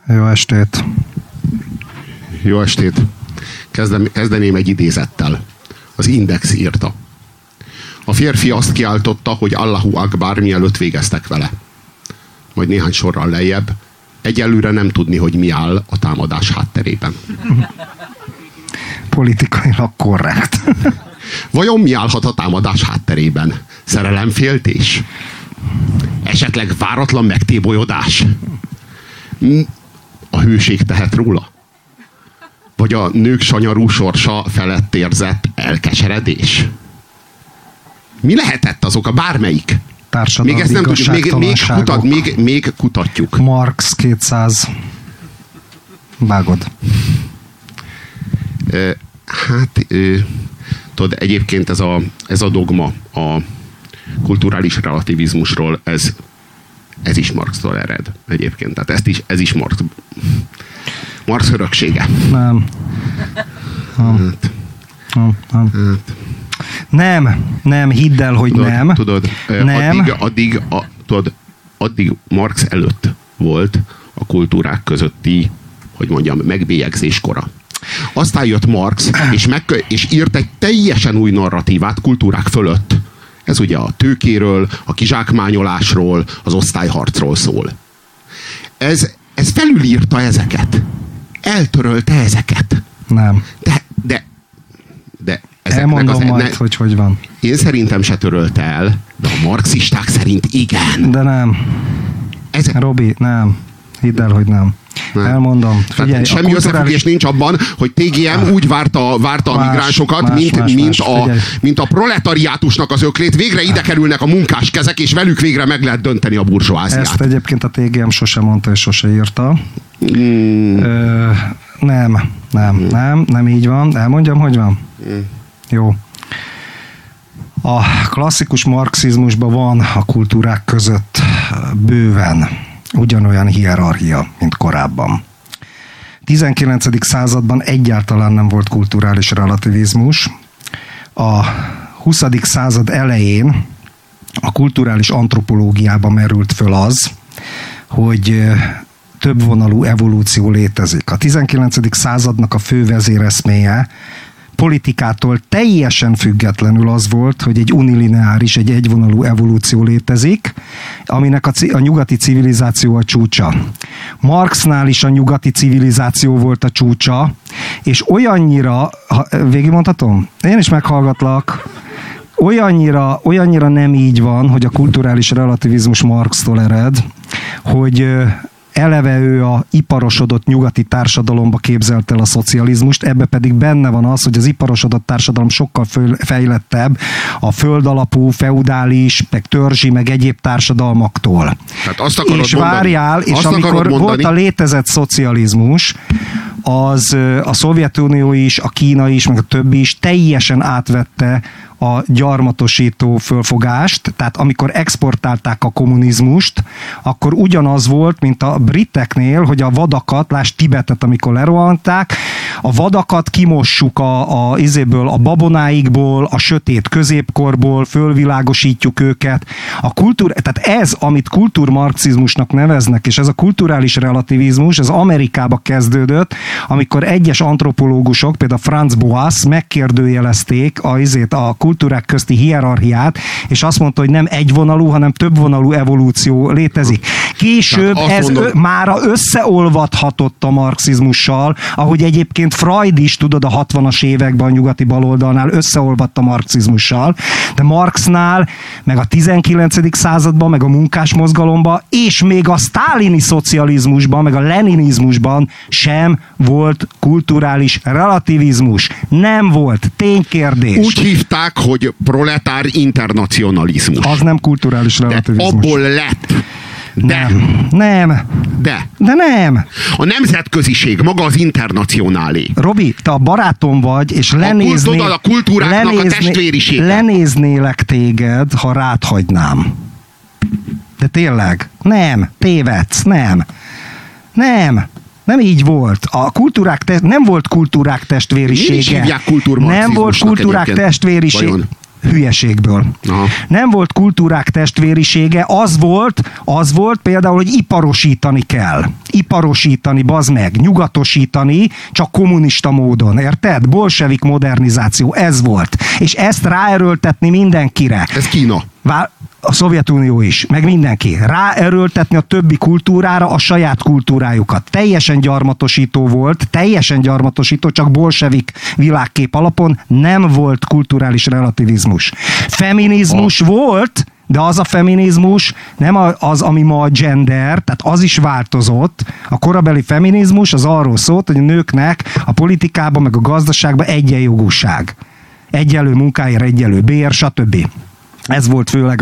Jó estét! Jó estét! Kezdeném egy idézettel. Az Index írta. A férfi azt kiáltotta, hogy Allahu Akbar, mielőtt végeztek vele. Majd néhány sorral lejjebb, egyelőre nem tudni, hogy mi áll a támadás hátterében. Politikailag korrekt. Vajon mi állhat a támadás hátterében? Szerelemféltés? Esetleg váratlan megtébolyodás? A hőség tehet róla? Vagy a nők sanyarú sorsa felett érzett elkeseredés? Mi lehetett azok a bármelyik? Még ezt nem tudjuk, még kutatjuk. Marx 200. Vágod. Tudod, egyébként ez a dogma a kulturális relativizmusról, ez is Marxtól ered egyébként. Tehát ez is Marx öröksége. Nem, hidd el, hogy nem. Tudod, nem. Addig Marx előtt volt a kultúrák közötti, hogy mondjam, megbélyegzés kora. Aztán jött Marx, és írt egy teljesen új narratívát kultúrák fölött. Ez ugye a tőkéről, a kizsákmányolásról, az osztályharcról szól. Ez felülírta ezeket. Eltörölte ezeket. Nem. De elmondom majd, hogy van. Én szerintem se törölte el, de a marxisták szerint igen. De nem. Robi, nem. Hidd el, hogy nem. Elmondom. Figyelj, semmi összefüggés nincs abban, hogy TGM úgy várta a migránsokat, mint a proletariátusnak az öklét. Végre ide kerülnek a munkás kezek, és velük végre meg lehet dönteni a burzsóáziát. Ezt egyébként a TGM sose mondta, és sose írta. Nem így van. Elmondjam, hogy van? Jó. A klasszikus marxizmusban van a kultúrák között bőven ugyanolyan hierarchia, mint korábban. 19. században egyáltalán nem volt kulturális relativizmus. A 20. század elején a kulturális antropológiában merült föl az, hogy többvonalú evolúció létezik. A 19. századnak a fő vezéreszméje politikától teljesen függetlenül az volt, hogy egy unilineáris, egy egyvonalú evolúció létezik, aminek a nyugati civilizáció a csúcsa. Marxnál is a nyugati civilizáció volt a csúcsa, és olyannyira, végigmondhatom? Én is meghallgatlak. Olyannyira nem így van, hogy a kulturális relativizmus Marxtól ered, hogy eleve ő a iparosodott nyugati társadalomba képzelt el a szocializmust, ebbe pedig benne van az, hogy az iparosodott társadalom sokkal fejlettebb a földalapú, feudális, meg törzsi, meg egyéb társadalmaktól. Hát azt akarod és várjál, és amikor volt a létezett szocializmus, az a Szovjetunió is, a Kína is, meg a többi is teljesen átvette a gyarmatosító fölfogást, tehát amikor exportálták a kommunizmust, akkor ugyanaz volt, mint a briteknél, hogy a vadakat, lásd Tibetet, amikor lerohanták, a vadakat kimossuk a babonáikból, a sötét középkorból, fölvilágosítjuk őket. Tehát ez, amit kultúrmarxizmusnak neveznek, és ez a kulturális relativizmus, ez Amerikába kezdődött, amikor egyes antropológusok, például Franz Boas megkérdőjelezték a kultúrák közti hierarchiát, és azt mondta, hogy nem egyvonalú, hanem többvonalú evolúció létezik. Később ez mára összeolvadhatott a marxizmussal, ahogy egyébként Freud is, tudod, a 60-as években a nyugati baloldalnál összeolvadt a marxizmussal, de Marxnál, meg a 19. században, meg a munkásmozgalomban, és még a sztálini szocializmusban, meg a leninizmusban sem volt kulturális relativizmus. Nem volt. Ténykérdés. Úgy hívták, hogy proletár internacionalizmus. Az nem kulturális relativizmus. De abból lett. Nem. A nemzetköziség, maga az internacionálé. Robi, te a barátom vagy, és a kultúráknak a testvérisége. Lenéznélek téged, ha rád hagynám. De tényleg, nem, tévedsz, nem. Nem így volt. Nem volt kultúrák testvérisége. Mi is hívják kultúrmarxizmusnak? Nem volt kultúrák testvériség. hülyeségből. Aha. Nem volt kultúrák testvérisége, az volt például, hogy iparosítani kell. Iparosítani, bazd meg, nyugatosítani, csak kommunista módon, érted? Bolsevik modernizáció, ez volt. És ezt ráerőltetni mindenkire. Ez Kína. A Szovjetunió is, meg mindenki. Ráerőltetni a többi kultúrára a saját kultúrájukat. Teljesen gyarmatosító volt, csak bolsevik világkép alapon nem volt kulturális relativizmus. Feminizmus volt, de az a feminizmus nem az, ami ma a gender, tehát az is változott. A korabeli feminizmus az arról szólt, hogy a nőknek a politikában, meg a gazdaságban egyenjogúság. Egyenlő munkáért, egyenlő bér, stb. Ez volt főleg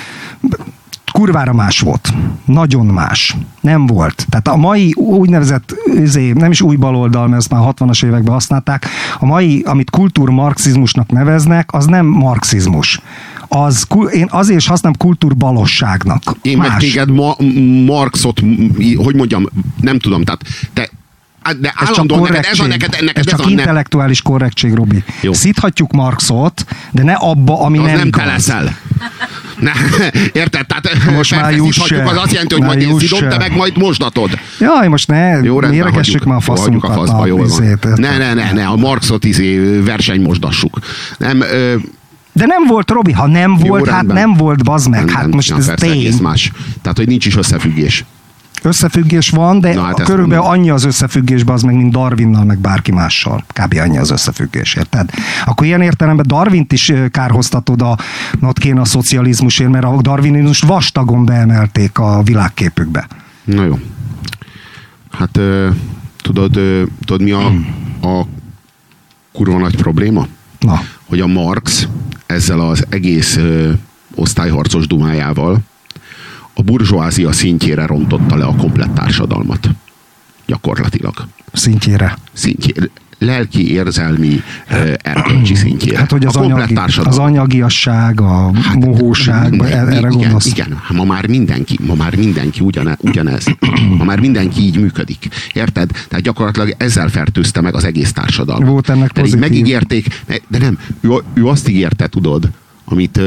kurvára más volt. Nagyon más. Nem volt. Tehát a mai úgynevezett, nem is új baloldal, mert ezt már 60-as években használták, a mai, amit kultúrmarxizmusnak neveznek, az nem marxizmus. Én azért is használom kultúrbalosságnak. Én meg téged Marxot, hogy mondjam, nem tudom, tehát te de állandóan ez csak intellektuális korrektség, Robi. Jó. Szíthatjuk Marxot, de ne abba, ami nem te leszel. Érted? Tehát most már szíthatjuk, az azt jelenti, hogy majd én szidom, te meg majd mosdatod. Jaj, most ne méregessük már a faszunkat. Faszba, jól van. Ne, a Marxot versenymosdassuk. Nem... De nem volt, Robi, ha nem volt, hát nem volt, bazd meg. Hát most ez tény. Más. Tehát, hogy nincs is összefüggés. Összefüggés van, de körülbelül annyi az összefüggésben az meg, mint Darwinnal, meg bárki mással. Kb. Annyi az összefüggés, érted? Akkor ilyen értelemben Darwint is kárhoztatod ott kéne a szocializmusért, mert a darwinizmust vastagon beemelték a világképükbe. Na jó. Hát tudod mi a kurva nagy probléma? Na. Hogy a Marx ezzel az egész osztályharcos dumájával a burzsóázia szintjére rontotta le a komplett társadalmat. Gyakorlatilag. Szintjére. Lelki, érzelmi, erkölcsi szintjére. Hát, hogy az anyagiasság, a mohóság, erre gondolsz? Igen, ma már mindenki ugyanez. Ma már mindenki így működik. Érted? Tehát gyakorlatilag ezzel fertőzte meg az egész társadalmat. Volt ennek pozitív. Megígérték, de nem, ő azt ígérte, tudod, amit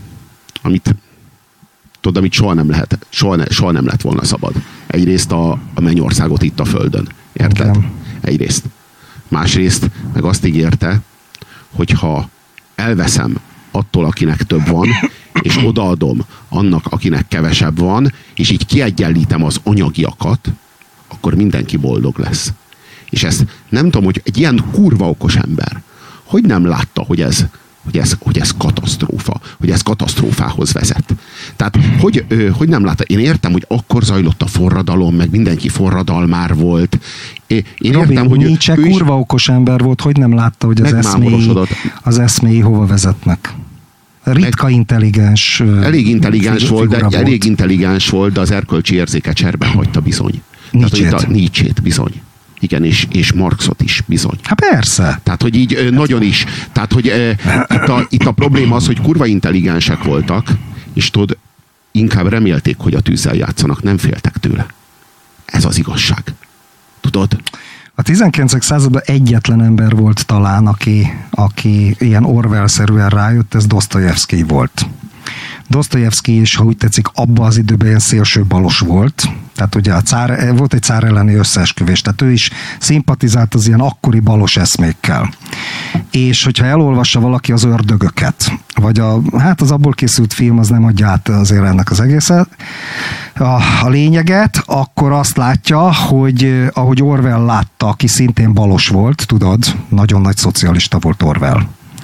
soha nem lett volna szabad. Egyrészt a mennyországot itt a földön. Érted? Igen. Egyrészt. Másrészt meg azt ígérte, hogyha elveszem attól, akinek több van, és odaadom annak, akinek kevesebb van, és így kiegyenlítem az anyagiakat, akkor mindenki boldog lesz. És ezt nem tudom, hogy egy ilyen kurva okos ember, hogy nem látta, hogy ez katasztrófa, hogy ez katasztrófához vezet. Tehát, hogy nem látta? Én értem, hogy akkor zajlott a forradalom, meg mindenki forradalmár volt. Én értem, hogy Nietzsche kurva okos ember volt, hogy nem látta, hogy az eszméi hova vezetnek. Ritka intelligens. Elég intelligens volt, de az erkölcsi érzéket cserben hagyta bizony. Nietzsét bizony. Igen, és Marxot is bizony. Hát persze. Tehát, hogy így nagyon is. Tehát, hogy itt a probléma az, hogy kurva intelligensek voltak, és tudod, inkább remélték, hogy a tűzzel játszanak, nem féltek tőle. Ez az igazság. Tudod? A 19. században egyetlen ember volt talán, aki ilyen Orwell-szerűen rájött, ez Dosztojevszkij volt. Dosztojevszkij is, ha úgy tetszik, abban az időben ilyen szélső balos volt. Tehát ugye volt egy cár elleni összeesküvés, tehát ő is szimpatizált az ilyen akkori balos eszmékkel. És hogyha elolvassa valaki az Ördögöket, vagy az abból készült film, az nem adja át azért ennek az egészet, a lényeget, akkor azt látja, hogy ahogy Orwell látta, aki szintén balos volt, tudod, nagyon nagy szocialista volt Orwell.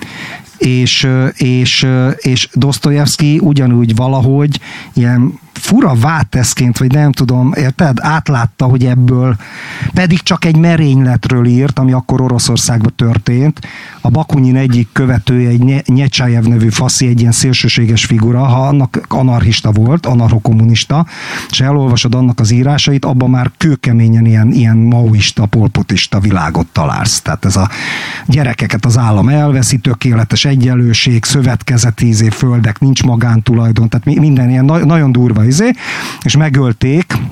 És Dosztojevszkij ugyanúgy valahogy ilyen fura váteszként, vagy nem tudom, érted? Átlátta, hogy ebből pedig csak egy merényletről írt, ami akkor Oroszországban történt. A Bakunin egyik követője, egy Nyecsájev nevű faszi, egy ilyen szélsőséges figura, ha annak anarchista volt, anarchokommunista, és elolvasod annak az írásait, abban már kőkeményen ilyen maoista, polpotista világot találsz. Tehát ez a gyerekeket az állam elveszi, tökéletes egyenlőség, szövetkezeti földek, nincs magántulajdon, tehát minden ilyen nagyon durva és megölték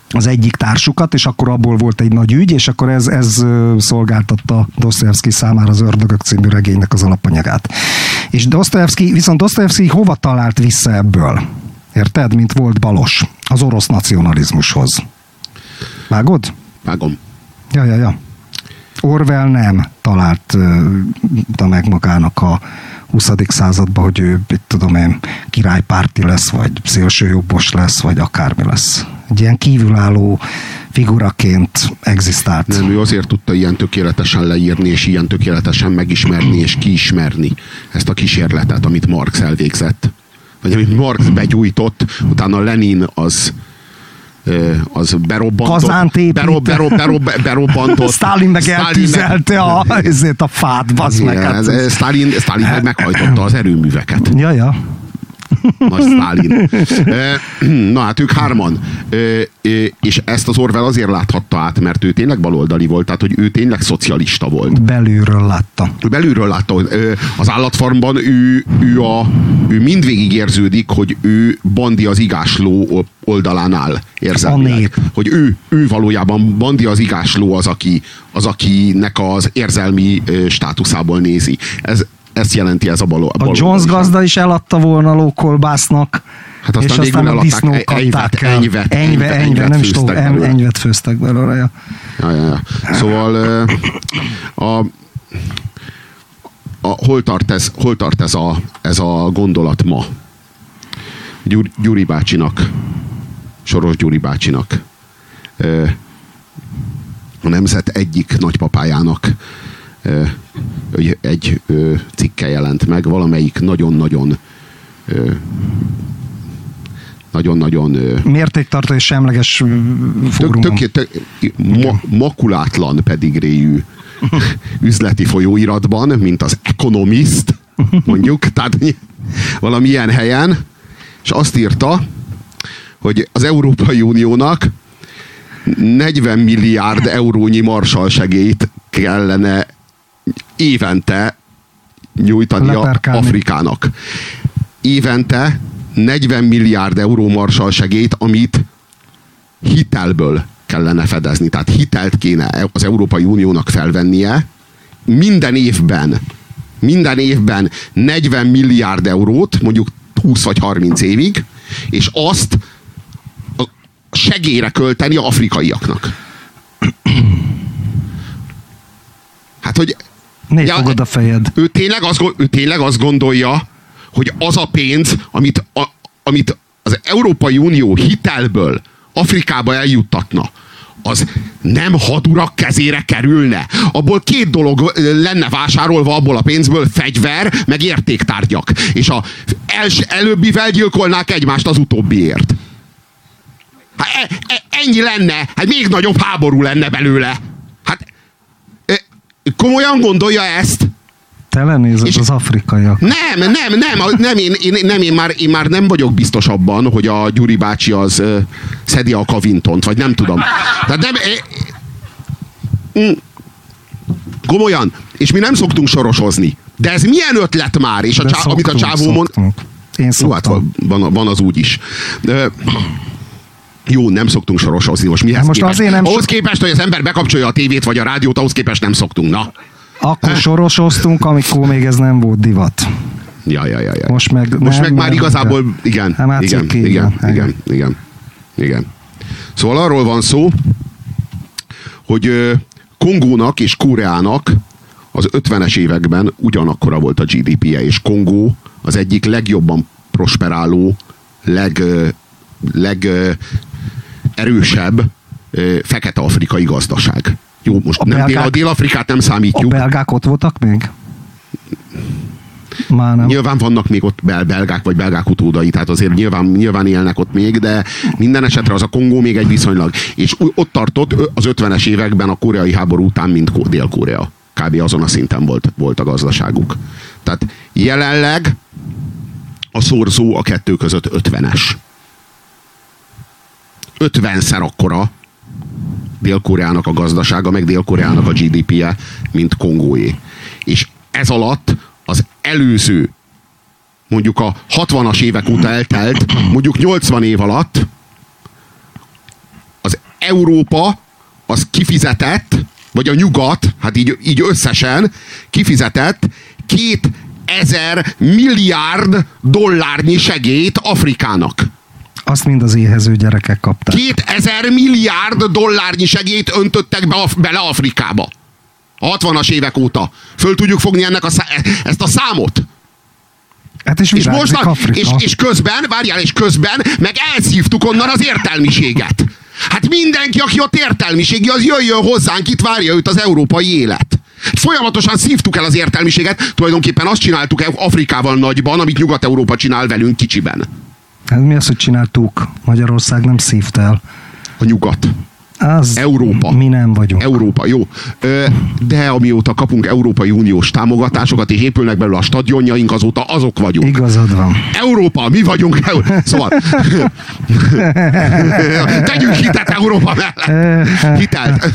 az egyik társukat, és akkor abból volt egy nagy ügy, és akkor ez szolgáltatta Dostoyevszky számára az Ördögök című regénynek az alapanyagát. És Dostoyevszky hova talált vissza ebből? Érted? Mint volt Balos. Az orosz nacionalizmushoz. Vágod? Vágom. Ja. Orwell nem találta meg magának a 20. században, hogy ő, tudom én, királypárti lesz, vagy szélsőjobbos lesz, vagy akármi lesz. Egy ilyen kívülálló figuraként egzisztált. Nem, ő azért tudta ilyen tökéletesen leírni, és ilyen tökéletesen megismerni, és kiismerni ezt a kísérletet, amit Marx elvégzett. Vagy amit Marx begyújtott, utána Lenin az berobbantott. Berobbantott. Sztálin meg eltűzelte a fát, bazd meg. Sztálin meg meghajtotta az erőműveket. Ja. Nagy Sztálin. Na hát ők hárman. És ezt az Orwell azért láthatta át, mert ő tényleg baloldali volt, tehát hogy ő tényleg szocialista volt. Belülről látta. Az Állatfarmban ő mindvégig érződik, hogy ő Bandi az igásló oldalán áll érzelmileg. Hogy ő valójában Bandi az igásló az, akinek az érzelmi státuszából nézi. Ezt jelenti ez a baloldali. A Jones gazda is eladta volna lókolbásznak, hát aztán és aztán a disznók kapták el. Enyvet, nem is tudom, enyvet főztek belőle. Ja. Szóval hol tart ez a gondolat ma? Gyuri bácsinak, Soros Gyuri bácsinak, a Nemzet egyik nagypapájának egy cikke jelent meg, valamelyik nagyon-nagyon mértéktartó és semleges fórumon. Makulátlan pedigréjű üzleti folyóiratban, mint az Economist, mondjuk, tehát valamilyen helyen, és azt írta, hogy az Európai Uniónak 40 milliárd eurónyi Marshall-segélyt kellene évente nyújtania Afrikának. Évente 40 milliárd euró Marshall-segélyt, amit hitelből kellene fedezni. Tehát hitelt kéne az Európai Uniónak felvennie minden évben 40 milliárd eurót, mondjuk 20 vagy 30 évig, és azt segélyre költeni az afrikaiaknak. Hát, hogy négy fogod a fejed. Ő tényleg azt gondolja, hogy az a pénz, amit az Európai Unió hitelből Afrikába eljuttatna, az nem hadurak kezére kerülne. Abból két dolog lenne vásárolva abból a pénzből: fegyver, meg értéktárgyak. És előbbivel gyilkolnák egymást az utóbbiért. Hát ennyi lenne, hát még nagyobb háború lenne belőle. Hát komolyan gondolja ezt? Te lenézed az afrikaiak. Nem, én már nem vagyok biztos abban, hogy a Gyuri bácsi az szedi a kavintont, vagy nem tudom. Tehát nem... komolyan, és mi nem szoktunk sorosozni. De ez milyen ötlet már? És amit a csávó mond... Én szoktam. Hát van az úgy is. Jó, nem szoktunk sorosozni. Most mihez most képest? Ahhoz képest, hogy az ember bekapcsolja a tévét vagy a rádiót, ahhoz képest nem szoktunk. Na. Akkor sorosoztunk, amikor még ez nem volt divat. Ja. Most meg már igazából igen. Szóval arról van szó, hogy Kongónak és Koreának az 50-es években ugyanakkora volt a GDP-je, és Kongó az egyik legjobban prosperáló, legerősebb fekete-afrikai gazdaság. Jó, most a Dél-Afrikát nem számítjuk. A belgák ott voltak még? Már nem. Nyilván vannak még ott belgák, vagy belgák utódai, tehát azért nyilván élnek ott még, de minden esetre az a Kongó még egy viszonylag. És ott tartott az 50-es években a koreai háború után, mint Dél-Korea. Kb. Azon a szinten volt a gazdaságuk. Tehát jelenleg a szorzó a kettő között 50-es. 50-szer akkora Dél-Koreának a gazdasága, meg Dél-Koreának a GDP-je, mint Kongóé. És ez alatt az előző, mondjuk a 60-as évek óta eltelt, mondjuk 80 év alatt az Európa az kifizetett, vagy a nyugat, hát így összesen kifizetett 2000 milliárd dollárnyi segélyt Afrikának. Azt mind az éhező gyerekek kapták. 2000 milliárd dollárnyi segélyt öntöttek bele Afrikába. A 60-as évek óta. Föl tudjuk fogni ezt a számot? Hát és közben meg elszívtuk onnan az értelmiséget. Hát mindenki, aki ott értelmiségi, az jöjjön hozzánk, itt várja őt az európai élet. Folyamatosan szívtuk el az értelmiséget, tulajdonképpen azt csináltuk Afrikával nagyban, amit Nyugat-Európa csinál velünk kicsiben. Hát mi az, hogy csináltuk? Magyarország nem szívt el. A nyugat. Az Európa. Mi nem vagyunk. Európa, jó. De amióta kapunk Európai Uniós támogatásokat, és épülnek belőle a stadionjaink, azóta azok vagyunk. Igazad van. Európa, mi vagyunk. Szóval tegyünk hitet Európa mellett. Hitelt.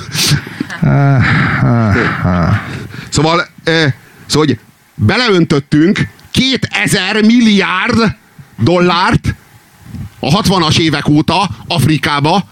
Szóval, hogy beleöntöttünk 2000 milliárd dollárt a 60-as évek óta Afrikába,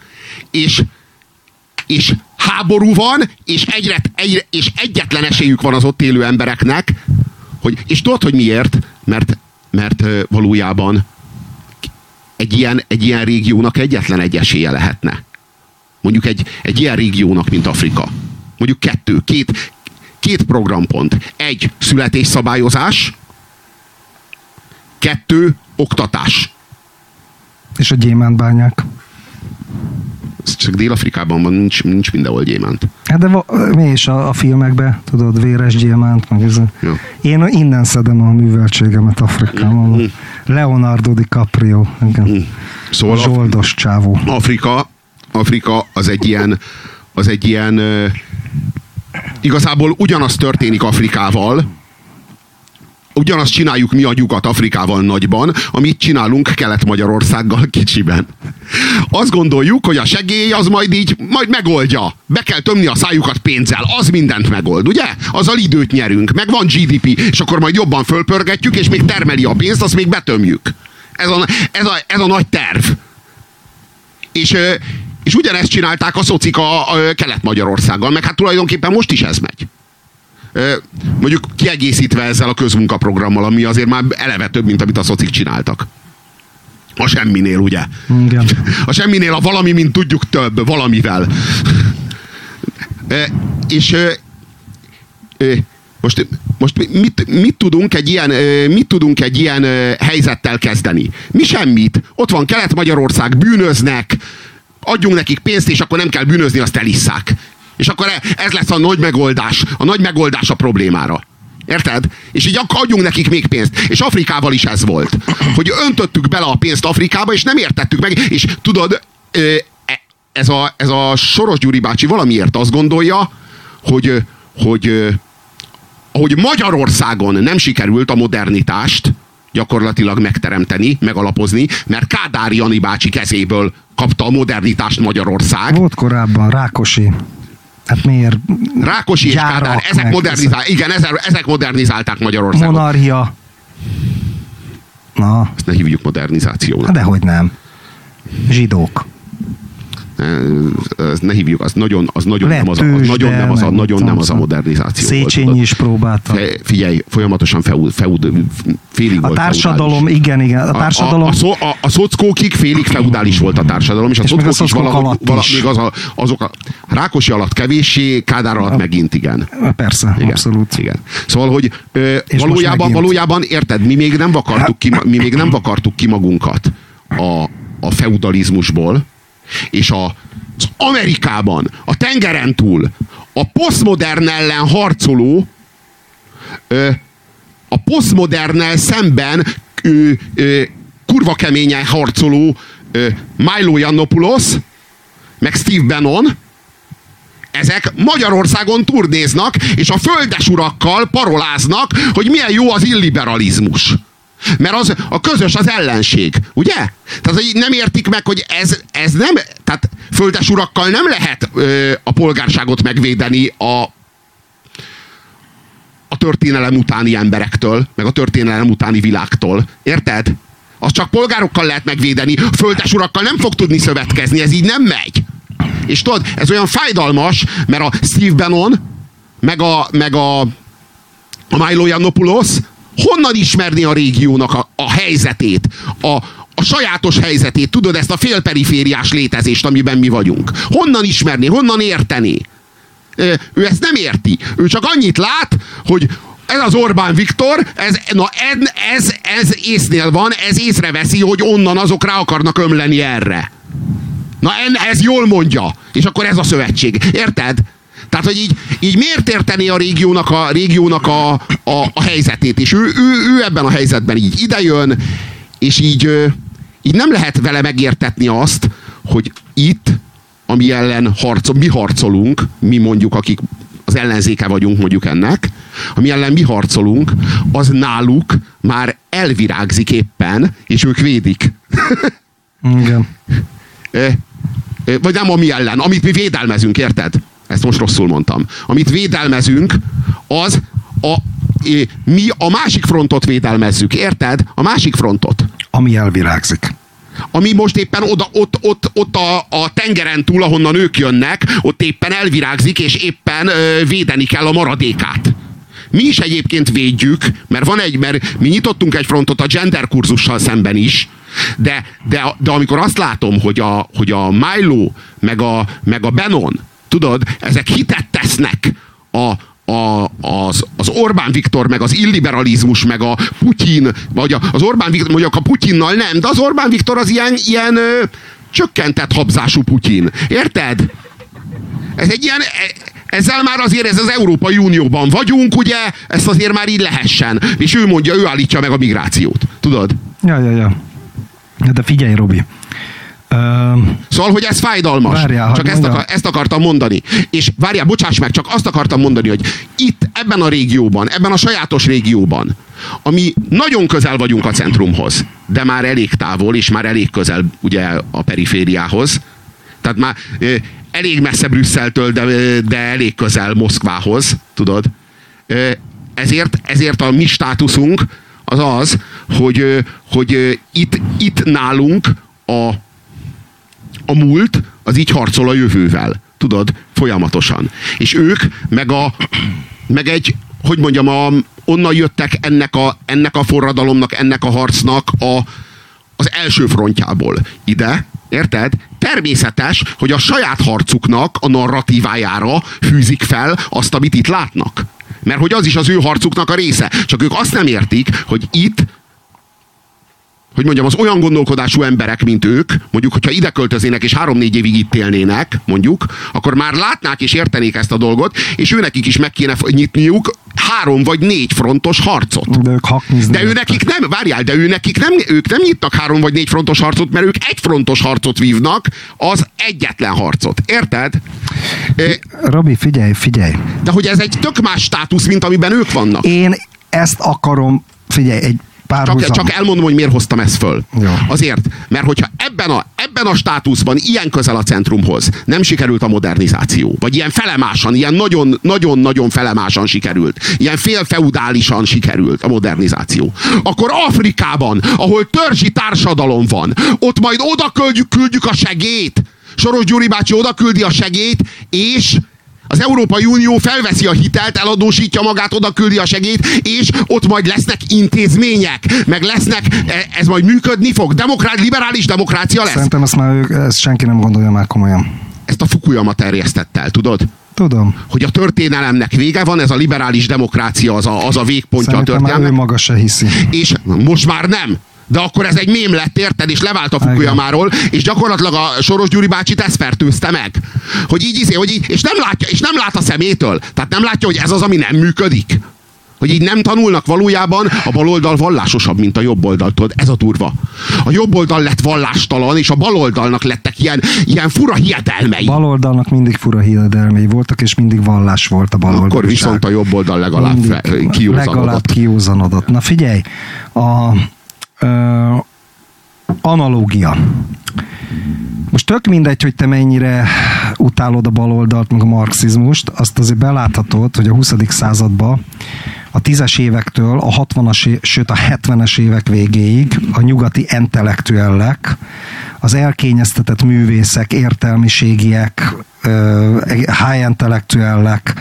és háború van, és egyetlen esélyük van az ott élő embereknek, és tudod, hogy miért? Mert valójában egy ilyen régiónak egyetlen egy esélye lehetne. Mondjuk egy ilyen régiónak, mint Afrika. Mondjuk két programpont. 1. Születésszabályozás. 2. Oktatás. És a gyémántbányák. Csak Dél-Afrikában van, nincs mindenhol gyémánt. Hát de mi is a filmekben, tudod, véres gyémánt, meg ez. Ja. Én innen szedem a műveltségemet Afrikában. Leonardo DiCaprio. Szóval zsoldos csávó. Afrika az egy ilyen igazából ugyanaz történik Afrikával, ugyanazt csináljuk mi a Nyugat-Afrikával nagyban, amit csinálunk Kelet-Magyarországgal kicsiben. Azt gondoljuk, hogy a segély az majd megoldja. Be kell tömni a szájukat pénzzel. Az mindent megold, ugye? Azzal időt nyerünk. Meg van GDP, és akkor majd jobban fölpörgetjük, és még termeli a pénzt, azt még betömjük. Ez a nagy terv. És ugyanezt csinálták a szocik a Kelet-Magyarországgal, meg hát tulajdonképpen most is ez megy. Mondjuk kiegészítve ezzel a közmunkaprogrammal, ami azért már eleve több, mint amit a szocik csináltak. A semminél, ugye? Igen. A semminél a valami, mint tudjuk több, valamivel. És most mit tudunk egy ilyen helyzettel kezdeni? Mi semmit. Ott van Kelet-Magyarország, bűnöznek, adjunk nekik pénzt, és akkor nem kell bűnözni, azt elisszák. És akkor ez lesz a nagy megoldás a problémára. Érted? És így adjunk nekik még pénzt. És Afrikával is ez volt. Hogy öntöttük bele a pénzt Afrikába, és nem értettük meg. És tudod, ez a Soros Gyuri bácsi valamiért azt gondolja, hogy ahogy Magyarországon nem sikerült a modernitást gyakorlatilag megteremteni, megalapozni, mert Kádár Jani bácsi kezéből kapta a modernitást Magyarország. Volt korábban Rákosi. Hát miért? Rákosi és Kádár, ezek modernizálták Magyarországot. Monarchia. Na. Ezt ne hívjuk modernizációnak. Hát dehogy nem. Zsidók. Ne hívjuk, az nagyon nem az a modernizáció. Széchenyi is próbálta. Figyelj, folyamatosan félig volt. A társadalom, feudális. Igen. A társadalom. A szockókig félig feudális volt a társadalom, és a szockók is még azok a Rákosi alatt kevéssé, Kádár alatt megint igen. Persze, igen, abszolút. Igen. Szóval, hogy valójában érted, mi még nem vakartuk ki magunkat a feudalizmusból, és az Amerikában, a tengeren túl a posztmodern ellen harcoló, a posztmodernnel szemben kurva keményen harcoló Milo Yiannopoulos, meg Steve Bannon, ezek Magyarországon turnéznak, és a földesurakkal paroláznak, hogy milyen jó az illiberalizmus. Mert a közös az ellenség, ugye? Tehát, hogy nem értik meg, hogy ez nem, tehát földesurakkal nem lehet a polgárságot megvédeni a történelem utáni emberektől, meg a történelem utáni világtól. Érted? Azt csak polgárokkal lehet megvédeni, földesurakkal nem fog tudni szövetkezni, ez így nem megy. És tudod, ez olyan fájdalmas, mert a Steve Bannon, meg a Milo Yiannopoulos honnan ismerni a régiónak a helyzetét, a sajátos helyzetét, tudod, ezt a félperifériás létezést, amiben mi vagyunk. Honnan ismerni, honnan érteni? Ő ezt nem érti. Ő csak annyit lát, hogy ez az Orbán Viktor, ez észnél van, ez észreveszi, hogy onnan azok rá akarnak ömleni erre. Na ez jól mondja. És akkor ez a szövetség. Érted? Tehát, hogy így miért érteni a régiónak a helyzetét? És ő ebben a helyzetben így idejön, és így nem lehet vele megértetni azt, hogy itt, ami ellen mi harcolunk, mi mondjuk, akik az ellenzéke vagyunk mondjuk ennek, ami ellen mi harcolunk, az náluk már elvirágzik éppen, és ők védik. Igen. Vagy nem a mi ellen, amit mi védelmezünk, érted? Ezt most rosszul mondtam. Amit védelmezünk, az mi a másik frontot védelmezzük, érted? A másik frontot. Ami elvirágzik. Ami most éppen ott a tengeren túl, ahonnan ők jönnek, ott éppen elvirágzik, és éppen védeni kell a maradékát. Mi is egyébként védjük, mert mi nyitottunk egy frontot a gender kurzussal szemben is, de amikor azt látom, hogy a Milo meg a Bannon, tudod, ezek hitet tesznek az Orbán Viktor, meg az illiberalizmus, meg a Putyin, vagy az Orbán Viktor, mondjuk a Putyinnal nem, de az Orbán Viktor az ilyen csökkentett habzású Putyin. Érted? Ez egy ilyen... Ezzel már azért ez az Európai Unióban vagyunk, ugye? Ezt azért már így lehessen. És ő mondja, ő állítja meg a migrációt. Tudod? Ja. De figyelj, Robi. Szóval, hogy ez fájdalmas. Várjál, csak ezt akartam mondani. És várjál, bocsáss meg, csak azt akartam mondani, hogy itt, ebben a régióban, ebben a sajátos régióban, ami nagyon közel vagyunk a centrumhoz, de már elég távol, és már elég közel ugye a perifériához. Tehát már elég messze Brüsszeltől, de elég közel Moszkvához, tudod. Ezért a mi státuszunk az, hogy itt nálunk a múlt az így harcol a jövővel, tudod, folyamatosan. És ők meg egy, hogy mondjam, onnan jöttek ennek a forradalomnak, ennek a harcnak az első frontjából ide, érted? Természetes, hogy a saját harcuknak a narratívájára fűzik fel azt, amit itt látnak. Mert hogy az is az ő harcuknak a része. Csak ők azt nem értik, hogy itt, hogy mondjam, az olyan gondolkodású emberek, mint ők, mondjuk, hogyha ide költöznének és 3-4 évig itt élnének, mondjuk, akkor már látnák és értenék ezt a dolgot, és őnekik is meg kéne nyitniuk 3 vagy 4 frontos harcot. De őnekik nem, várjál, ők nem nyitnak 3 vagy 4 frontos harcot, mert ők egy frontos harcot vívnak, az egyetlen harcot. Érted? Robi, figyelj. De hogy ez egy tök más státusz, mint amiben ők vannak. Én ezt akarom, figyelj, csak elmondom, hogy miért hoztam ezt föl. Jó. Azért, mert hogyha ebben a státuszban ilyen közel a centrumhoz nem sikerült a modernizáció, vagy ilyen felemásan, ilyen nagyon-nagyon felemásan sikerült, ilyen félfeudálisan sikerült a modernizáció, akkor Afrikában, ahol törzsi társadalom van, ott majd oda küldjük a segélyt. Soros Gyuri bácsi oda küldi a segélyt, és az Európai Unió felveszi a hitelt, eladósítja magát, oda küldi a segélyt, és ott majd lesznek intézmények, meg lesznek, ez majd működni fog. Liberális demokrácia lesz. Szerintem ezt senki nem gondolja már komolyan. Ezt a Fukuyama terjesztett el, tudod? Tudom. Hogy a történelemnek vége van, ez a liberális demokrácia az a végpontja a történelemnek. Szerintem ő maga se hiszi. És most már nem. De akkor ez egy mém lett, érted? És levált a Fukuyamáról, és gyakorlatilag a Soros Gyuri bácsit ezt fertőzte meg. Hogy így, és nem lát a szemétől. Tehát nem látja, hogy ez az, ami nem működik. Hogy így nem tanulnak valójában, a baloldal vallásosabb, mint a jobboldal. Tudod, ez a durva. A jobboldal lett vallástalan, és a baloldalnak lettek ilyen fura hiedelmei. Baloldalnak mindig fura hiedelmei voltak, és mindig vallás volt a baloldal. Akkor viszont a jobboldal legalább kiúzanodott. Na figyelj, analógia. Most tök mindegy, hogy te mennyire utálod a baloldalt, meg a marxizmust, azt azért beláthatod, hogy a 20. században a 10-es évektől a 60-as, sőt a 70-es évek végéig a nyugati intellektuellek, az elkényeztetett művészek, értelmiségiek, high intellektuellek,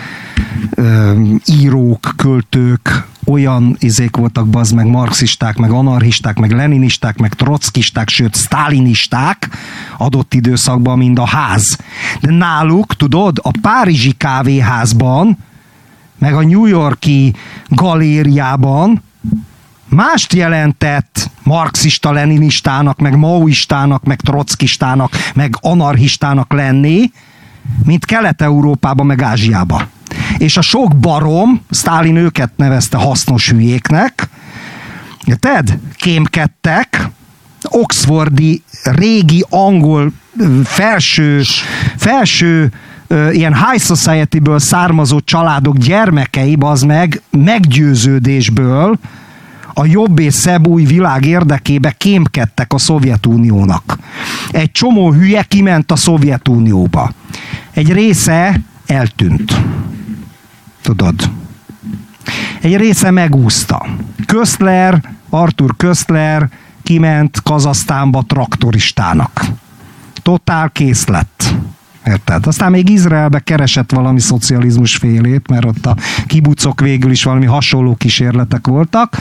írók, költők, olyan izék voltak, bazd meg, marxisták, meg anarchisták, meg leninisták, meg trockisták, sőt, sztálinisták adott időszakban, mint a ház. De náluk, tudod, a párizsi kávéházban, meg a New York-i galériában mást jelentett marxista, leninistának, meg maoistának, meg trockistának, meg anarchistának lenni, mint Kelet-Európában, meg Ázsiában. És a sok barom, Sztálin őket nevezte hasznos hülyéknek, kémkedtek, oxfordi, régi angol felső ilyen high society-ből származó családok gyermekei, az meg meggyőződésből a jobb és szebb új világ érdekébe kémkedtek a Szovjetuniónak. Egy csomó hülye kiment a Szovjetunióba. Egy része eltűnt. Tudod. Egy része megúszta. Arthur Köstler kiment Kazahsztánba traktoristának. Totál kész lett. Érted? Aztán még Izraelbe keresett valami szocializmus félét, mert ott a kibucok végül is valami hasonló kísérletek voltak.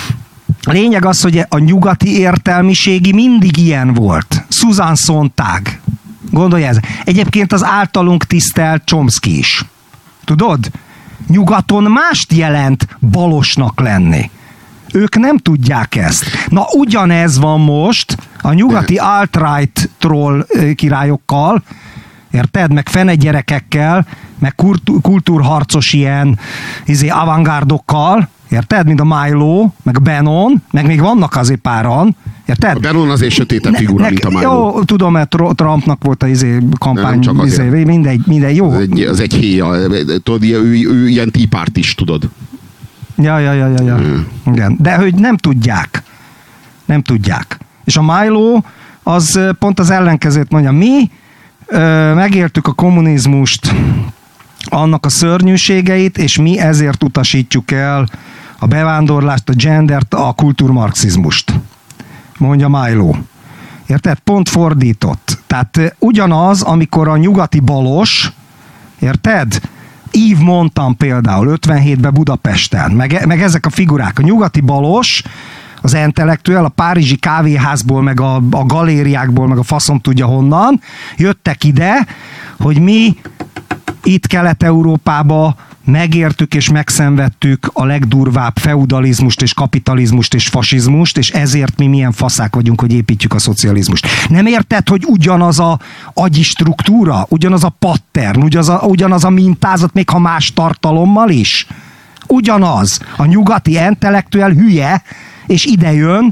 A lényeg az, hogy a nyugati értelmiségi mindig ilyen volt. Susan Sontag. Gondolj ez. Egyébként az általunk tisztelt Chomsky is. Tudod? Nyugaton mást jelent balosnak lenni. Ők nem tudják ezt. Na ugyanez van most a nyugati alt-right troll királyokkal, érted? Meg fene gyerekekkel, meg kultúrharcos ilyen avantgárdokkal, érted? Mint a Milo, meg a Bannon, meg még vannak azért páran, érted? A Bannon azért sötétebb figura, mint a Milo. Jó, tudom, mert Trumpnak volt a kampány, mindegy, jó. Az egy héja, tudod, ő ilyen Tea Party is, tudod. Ja. Igen. De hogy nem tudják. Nem tudják. És a Milo az pont az ellenkezőt mondja. Mi megéltük a kommunizmust, annak a szörnyűségeit, és mi ezért utasítjuk el a bevándorlást, a gendert, a kultúrmarxizmust. Mondja Milo. Érted? Pont fordított. Tehát ugyanaz, amikor a nyugati balos, érted? Yves Montand például 57-ben Budapesten, meg ezek a figurák. A nyugati balos, az intellektuel, a párizsi kávéházból, meg a galériákból, meg a faszom tudja honnan, jöttek ide, hogy mi itt Kelet-Európába megértük és megszenvedtük a legdurvább feudalizmust és kapitalizmust és fasizmust, és ezért mi milyen faszák vagyunk, hogy építjük a szocializmust. Nem érted, hogy ugyanaz a agyi struktúra, ugyanaz a pattern, ugyanaz a mintázat, még ha más tartalommal is? Ugyanaz. A nyugati intellektuel hülye, és ide jön,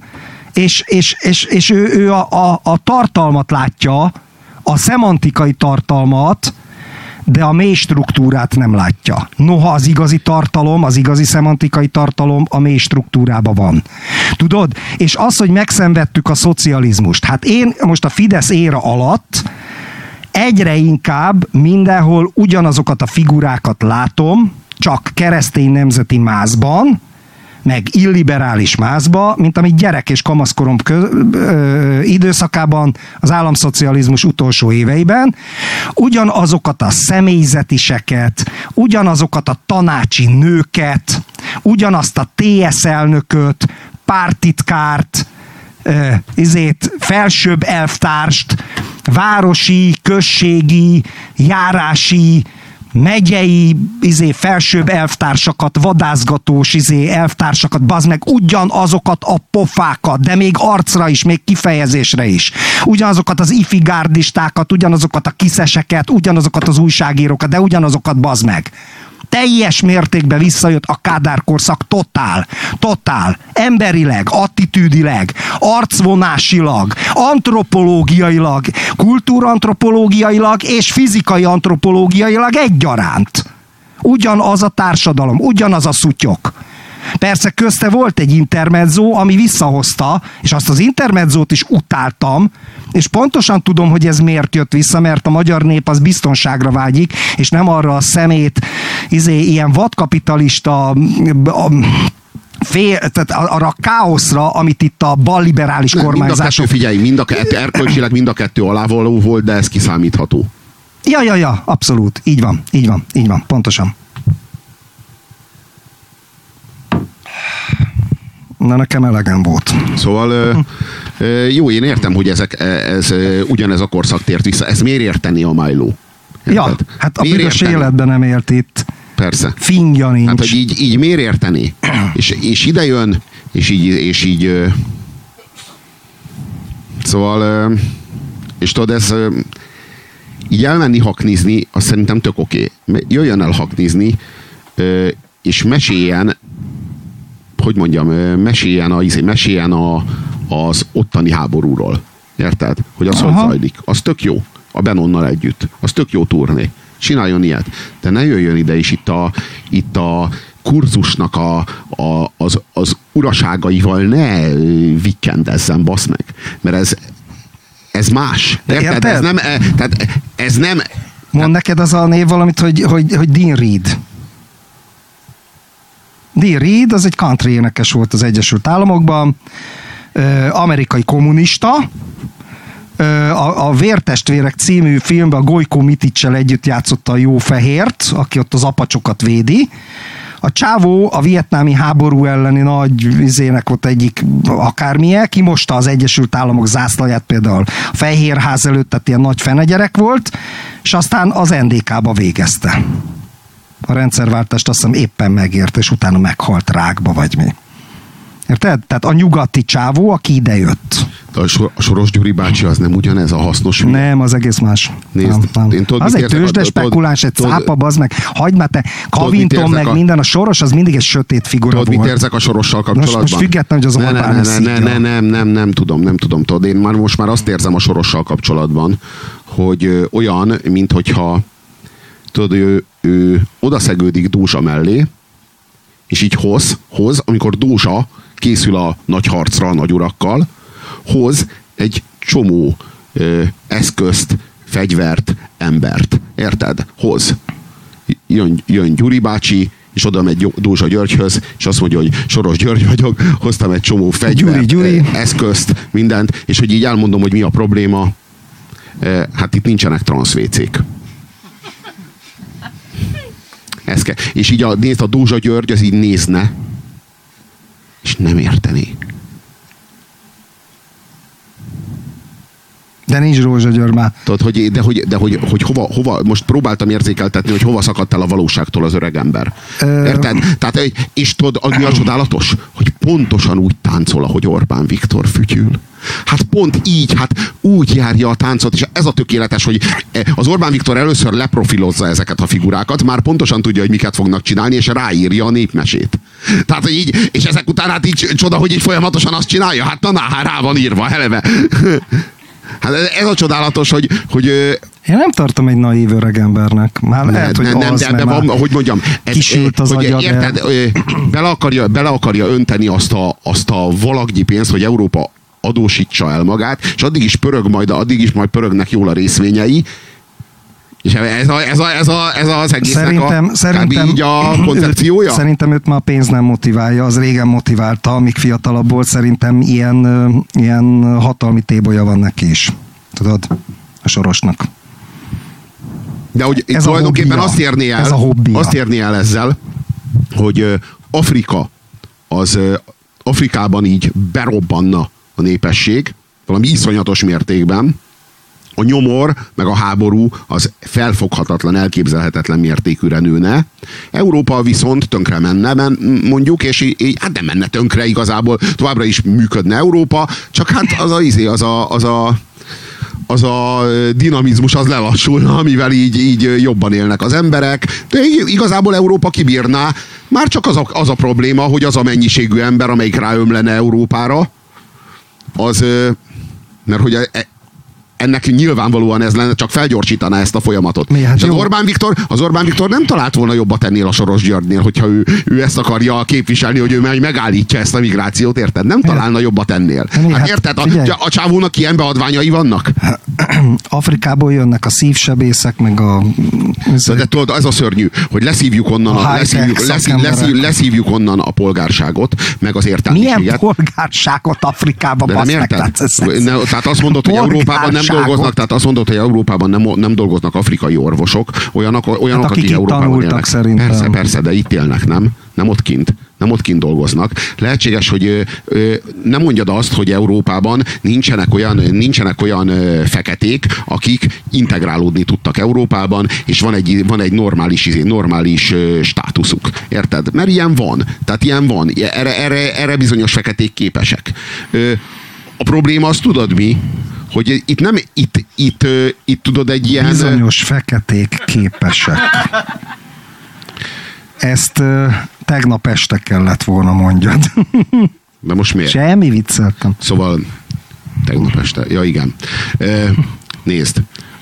és ő a tartalmat látja, a szemantikai tartalmat, de a mély struktúrát nem látja. Noha az igazi tartalom, az igazi szemantikai tartalom a mély struktúrában van. Tudod? És az, hogy megszenvedtük a szocializmust. Hát én most a Fidesz éra alatt egyre inkább mindenhol ugyanazokat a figurákat látom, csak keresztény nemzeti mázban, meg illiberális mázba, mint amit gyerek és kamaszkorom időszakában, az államszocializmus utolsó éveiben, ugyanazokat a személyzetiseket, ugyanazokat a tanácsi nőket, ugyanazt a TS elnököt, pártitkárt, felsőbb elvtárst, városi, községi, járási, megyei felsőbb elvtársakat, vadászgatós elvtársakat, bazd meg ugyanazokat a pofákat, de még arcra is, még kifejezésre is. Ugyanazokat az ifigárdistákat, ugyanazokat a kiszeseket, ugyanazokat az újságírókat, de ugyanazokat, bazd meg. Teljes mértékben visszajött a Kádár korszak, totál, emberileg, attitűdileg, arcvonásilag, antropológiailag, kultúrantropológiailag és fizikai antropológiailag egyaránt. Ugyanaz a társadalom, ugyanaz a szutyok. Persze közte volt egy intermezzo, ami visszahozta, és azt az intermezzót is utáltam, és pontosan tudom, hogy ez miért jött vissza, mert a magyar nép az biztonságra vágyik, és nem arra a szemét, ilyen vadkapitalista tehát arra a káoszra, amit itt a balliberális kormányzások... Mind a kettő, erkölcsileg mind a kettő alávaló volt, de ez kiszámítható. Ja, abszolút. Így van, pontosan. Na, nekem elegem volt. Szóval jó, én értem, hogy ez ugyanez a korszak tért vissza. Ez miért érteni a Milo? Ja, hát a büdös életben nem élt itt. Persze. Fingja nincs. Hát, hogy így miért érteni? És ide jön, és így szóval és tudod, ez így elmenni haknizni, azt szerintem tök oké. Jöjjön el haknizni, és meséljen, hogy mondjam, meséljen az ottani háborúról. Érted? Hogy az hogy zajlik. Az tök jó. A Benonnal együtt. Az tök jó turné. Csináljon ilyet. De ne jöjjön ide is itt a kurzusnak az uraságaival ne vikendezzen, basz meg. Mert ez más. Érted? Ez nem... Mond neked az a név valamit, hogy Dean Reed. Dean Reed az egy country énekes volt az Egyesült Államokban, amerikai kommunista, a Vértestvérek című filmben a Gojko Miticsel együtt játszotta a Jó Fehért, aki ott az apacsokat védi. A csávó a vietnámi háború elleni nagy vizének volt egyik akármilyen, kimosta az Egyesült Államok zászlaját például a Fehérház előtt, tehát ilyen nagy fenegyerek volt, és aztán az NDK-ba végezte. A rendszerváltást azt hiszem éppen megért, és utána meghalt rákba, vagy mi. Érted? Tehát a nyugati csávó, aki idejött. De a Soros Gyuri bácsi az nem ugyanez a hasznos? Nem, az egész más. Nézd, nem. Az egy tőzsdes spekuláns, egy cápa, az meg, hagyd már te, Kavinton meg minden, a Soros az mindig egy sötét figura volt. Tudod, mit érzek a Sorossal kapcsolatban? Most független, hogy az Orbán nem tudom. Tudod, én most már azt érzem a Sorossal kapcsolatban, hogy olyan, mint hogyha tudod, ő odaszegődik Dózsa mellé, és így hoz, amikor Dózsa készül a nagy harcra a nagyurakkal, hoz egy csomó eszközt, fegyvert, embert. Érted? Hoz. Jön Gyuri bácsi, és oda megy Dózsa Györgyhöz, és azt mondja, hogy Soros György vagyok, hoztam egy csomó fegyvert, Gyuri. Eszközt, mindent, és hogy így elmondom, hogy mi a probléma. Hát itt nincsenek transzvécék. És így a Dózsa György az így nézne, és nem értené. De nincs Rózsa György már. Tudod, de hogy hova, most próbáltam érzékeltetni, hogy hova szakadt el a valóságtól az öreg ember. Érted? Tehát, és tudod, mi a csodálatos? Hogy pontosan úgy táncol, ahogy Orbán Viktor fütyül. Hát pont így, hát úgy járja a táncot, és ez a tökéletes, hogy az Orbán Viktor először leprofilozza ezeket a figurákat, már pontosan tudja, hogy miket fognak csinálni, és ráírja a népmesét. Tehát, hogy így, és ezek után hát így csoda, hogy így folyamatosan azt csinálja, hát rá van írva, eleve. Hát ez a csodálatos, hogy én nem tartom egy naív öregembernek. Már lehet, hogy de van, hogy mondjam, kisült az agya, érted, bele akarja önteni azt a valagnyi pénzt, hogy Európa adósítsa el magát, és addig is majd pörögnek jól a részvényei, és ez az egésznek szerintem így a koncepciója? Szerintem őt már a pénz nem motiválja, az régen motiválta, amíg fiatalabb volt, szerintem ilyen hatalmi tébolya van neki is. Tudod? A Sorosnak. De hogy tulajdonképpen azt érné el ezzel, hogy Afrikában így berobbanna a népesség, valami iszonyatos mértékben, a nyomor, meg a háború az felfoghatatlan, elképzelhetetlen mértékűre nőne. Európa viszont tönkre menne, mondjuk, és hát nem menne tönkre igazából, továbbra is működne Európa, csak hát az a dinamizmus az lelassulna, amivel így jobban élnek az emberek. De igazából Európa kibírná. Már csak az a probléma, hogy az a mennyiségű ember, amelyik ráömlene Európára, az, mert hogy ennek nyilvánvalóan ez lenne, csak felgyorsítaná ezt a folyamatot. Hát és az Orbán Viktor nem talált volna jobbat ennél a Soros Györgynél, hogyha ő ezt akarja képviselni, hogy ő megállítja ezt a migrációt, érted? Nem találna jobbat ennél. Hát érted? A csávónak ilyen beadványai vannak? Afrikából jönnek a szívsebészek, meg a... De tudod, ez a szörnyű, hogy leszívjuk onnan a polgárságot, meg az értelmiséget. Milyen polgárságot Afrikában, basz meg? Tehát azt mondod, hogy Európában nem dolgoznak, tehát azt mondod, hogy Európában nem dolgoznak afrikai orvosok, olyanok hát akik Európában élnek. Szerintem. Persze, de itt élnek, nem? Nem ott kint dolgoznak. Lehetséges, hogy nem mondjad azt, hogy Európában nincsenek olyan feketék, akik integrálódni tudtak Európában, és van egy normális státuszuk. Érted? Mert ilyen van. Tehát ilyen van. Erre bizonyos feketék képesek. A probléma az tudod mi? Hogy itt tudod egy ilyen... Bizonyos feketék képesek. Ezt tegnap este kellett volna mondjad. De most miért? Semmi, vicceltem. Szóval tegnap este. Ja, igen. Nézd.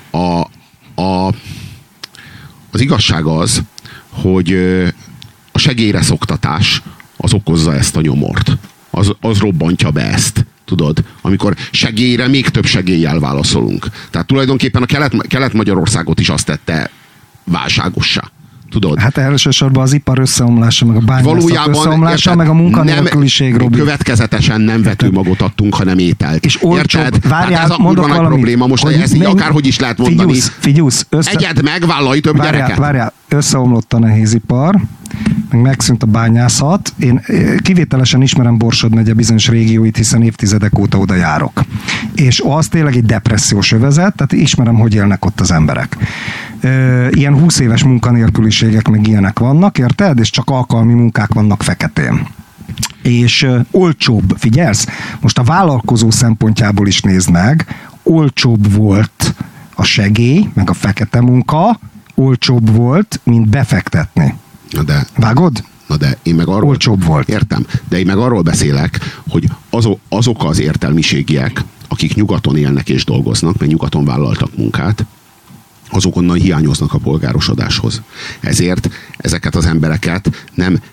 Az igazság az, hogy a segélyre szoktatás az okozza ezt a nyomort. Az robbantja be ezt. Tudod, amikor segélyre még több segéllyel válaszolunk. Tehát tulajdonképpen a Kelet-Magyarországot is azt tette válságossá. Tudod? Hát elsősorban az ipar összeomlása, meg a bányászat összeomlása, érted, meg a munkanélküliség, Robi. Következetesen nem vetőmagot adtunk, hanem ételt. És olcsóbb. Várjál, ez a kurva nagy probléma. Most ez így akárhogy is lehet mondani. Figyelsz. Egyed meg, vállalj több gyereket. Várjál, összeomlott a nehézipar, meg megszűnt a bányászat. Én kivételesen ismerem Borsod megye bizonyos régióit, hiszen évtizedek óta oda járok. És az tényleg egy depressziós övezet, tehát ismerem, hogy élnek ott az emberek. Ilyen 20 éves munkanélküliségek meg ilyenek vannak, érted? És csak alkalmi munkák vannak feketén. És olcsóbb, figyelsz? Most a vállalkozó szempontjából is nézd meg, olcsóbb volt a segély, meg a fekete munka, olcsóbb volt, mint befektetni. Vágod? Na de én meg arról... Olcsóbb volt. Értem, de én meg arról beszélek, hogy azok az értelmiségiek, akik nyugaton élnek és dolgoznak, mert nyugaton vállaltak munkát, azok onnan hiányoznak a polgárosodáshoz. Ezért ezeket az embereket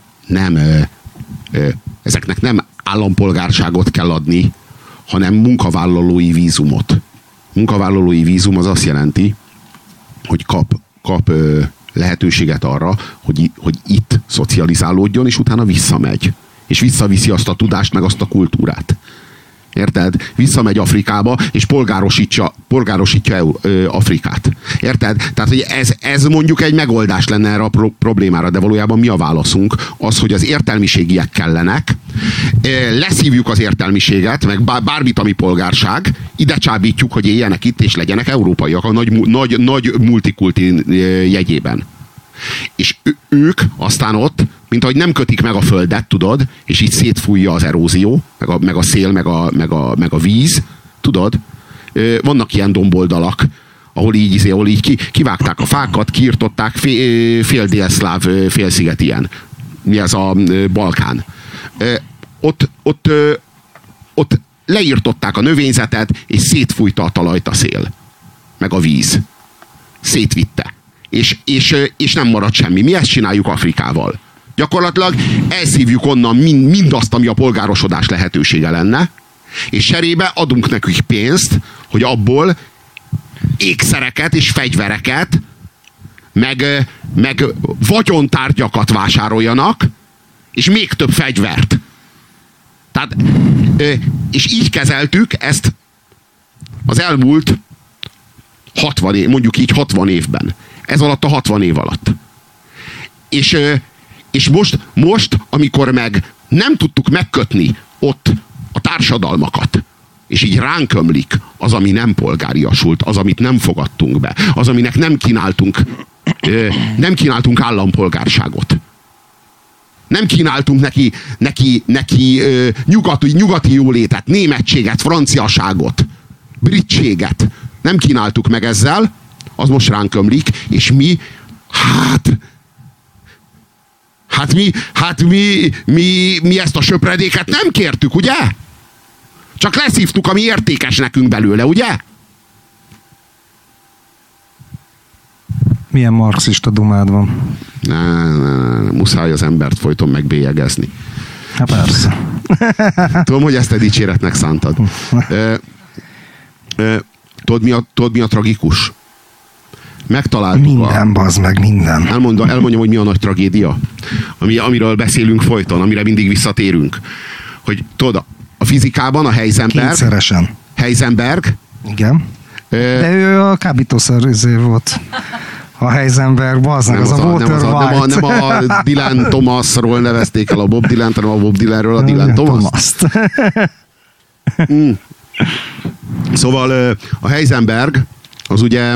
ezeknek nem állampolgárságot kell adni, hanem munkavállalói vízumot. Munkavállalói vízum az azt jelenti, hogy kap lehetőséget arra, hogy itt szocializálódjon, és utána visszamegy. És visszaviszi azt a tudást, meg azt a kultúrát. Érted? Visszamegy Afrikába, és polgárosítja Afrikát. Érted? Tehát, hogy ez mondjuk egy megoldás lenne erre a problémára, de valójában mi a válaszunk? Az, hogy az értelmiségiek kellenek, leszívjuk az értelmiséget, meg bármit, ami polgárság, ide csábítjuk, hogy éljenek itt, és legyenek európaiak a nagy multikulti jegyében. És ők aztán ott, mint ahogy nem kötik meg a földet, tudod, és így szétfújja az erózió, meg a szél, meg a víz, tudod, vannak ilyen domboldalak, ahol így kivágták a fákat, kiirtották, fél délszláv félsziget ilyen. Mi ez a Balkán. Ott leírtották a növényzetet, és szétfújta a talajt a szél. Meg a víz. Szétvitte. És nem maradt semmi. Mi ezt csináljuk Afrikával. Gyakorlatilag elszívjuk onnan mindazt, ami a polgárosodás lehetősége lenne, és cserébe adunk nekik pénzt, hogy abból ékszereket és fegyvereket, meg vagyontárgyakat vásároljanak, és még több fegyvert. Tehát, és így kezeltük ezt az elmúlt 60 év, mondjuk így 60 évben. Ez alatt a 60 év alatt. És most, amikor meg nem tudtuk megkötni ott a társadalmakat, és így ránk ömlik az, ami nem polgáriasult, az, amit nem fogadtunk be, az, aminek nem kínáltunk állampolgárságot. Nem kínáltunk neki nyugati jólétet, németséget, franciaságot, britséget. Nem kínáltuk meg ezzel, az most ránk ömlik, és mi, mi ezt a söpredéket nem kértük, ugye? Csak leszívtuk, ami értékes nekünk belőle, ugye? Milyen marxista dumád van? Ne, muszáj az embert folyton megbélyegezni. Hát persze. Tudom, hogy ezt te dicséretnek szántad. Tudod, mi a tragikus? Megtaláltuk minden, bazd meg, minden. Elmondjam, hogy mi a nagy tragédia, amiről beszélünk folyton, amire mindig visszatérünk. Hogy tudod, a fizikában a Heisenberg. Igen. De ő a kábítószer volt. A Heisenberg, bazd meg, az a Walter White. Nem a Dylan Thomasról nevezték el a Bob Dylan-t, hanem a Bob Dylanről a Dylan Thomas-t. Szóval a Heisenberg az ugye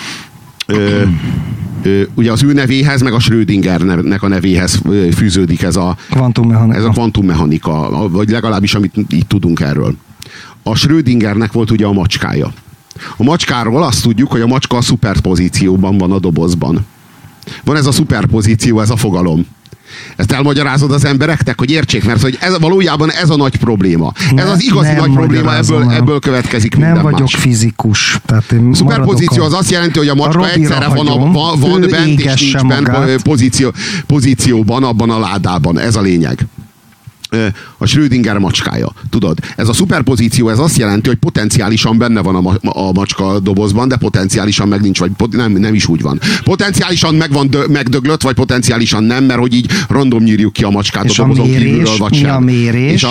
az ő nevéhez, meg a Schrödingernek a nevéhez fűződik ez a kvantummechanika, vagy legalábbis amit így tudunk erről. A Schrödingernek volt ugye a macskája. A macskáról azt tudjuk, hogy a macska a szuperpozícióban van a dobozban. Van ez a szuperpozíció, ez a fogalom. Ezt elmagyarázod az embereknek, hogy értsék, mert hogy valójában ez a nagy probléma. Ez az igazi nagy probléma, ebből következik minden más. Nem vagyok fizikus. A szuperpozíció az azt jelenti, hogy a macska egyszerre van bent és nincs bent pozícióban, abban a ládában. Ez a lényeg. A Schrödinger macskája. Tudod, ez a szuperpozíció, ez azt jelenti, hogy potenciálisan benne van a macska dobozban, de potenciálisan meg nincs, vagy nem is úgy van. Potenciálisan megdöglött, vagy potenciálisan nem, mert hogy így random nyírjuk ki a macskát és a dobozon kívülről, vagy sem. Mi a mérés?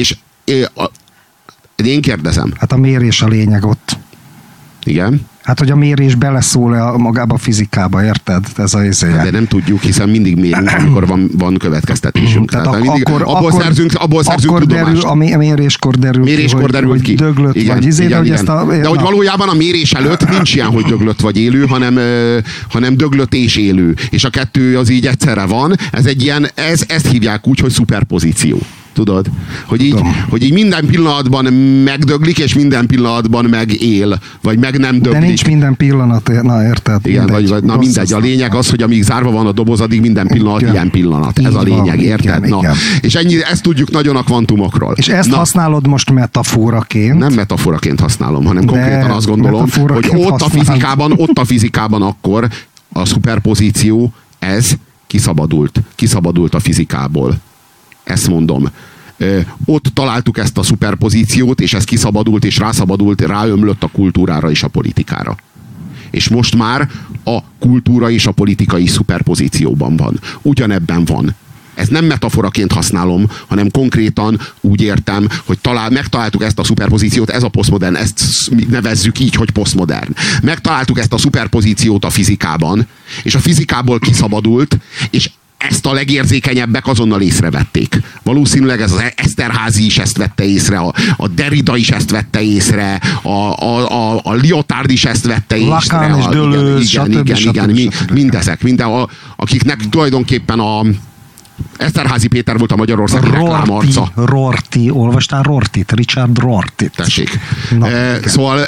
Én kérdezem. Hát a mérés a lényeg ott. Igen? Hát, hogy a mérés beleszól magába a fizikába, érted? Ez a izéje. De nem tudjuk, hiszen mindig mérünk, amikor van következtetésünk. Tehát mindig, abból szerzünk tudomást. A méréskor derül ki, hogy döglött igen, vagy izé, igen, igen. De hogy valójában a mérés előtt nincs ilyen, hogy döglött vagy élő, hanem döglött és élő. És a kettő az így egyszerre van. Ez egy ilyen, ezt hívják úgy, hogy szuperpozíció. Tudod? Hogy így minden pillanatban megdöglik, és minden pillanatban megél. Vagy meg nem döglik. De nincs minden pillanat, na érted? Igen, mindegy. A lényeg az, hogy amíg zárva van a doboz, addig minden pillanat ilyen pillanat. Ez a lényeg, érted? Igen. És ezt tudjuk nagyon a kvantumokról. És ezt használod most metaforaként? Nem metaforaként használom, hanem konkrétan azt gondolom, hogy ott a fizikában akkor a szuperpozíció, ez kiszabadult a fizikából. Ezt mondom. Ott találtuk ezt a szuperpozíciót, és ez kiszabadult, és ráömlött a kultúrára és a politikára. És most már a kultúra és a politikai szuperpozícióban van. Ugyanebben van. Ez nem metaforaként használom, hanem konkrétan úgy értem, hogy megtaláltuk ezt a szuperpozíciót, ez a posztmodern, ezt nevezzük így, hogy posztmodern. Megtaláltuk ezt a szuperpozíciót a fizikában, és a fizikából kiszabadult, és ezt a legérzékenyebbek azonnal észrevették. Valószínűleg ez az Esterházy is ezt vette észre, a Derrida is ezt vette észre, a Lyotard is ezt vette észre. Lacan és Deleuze, igen, mindezek, akiknek tulajdonképpen Esterházy Péter volt a Magyarországi reklámarca. Rorty, olvastál Rortyt? Richard Rortyt. Tessék. Szóval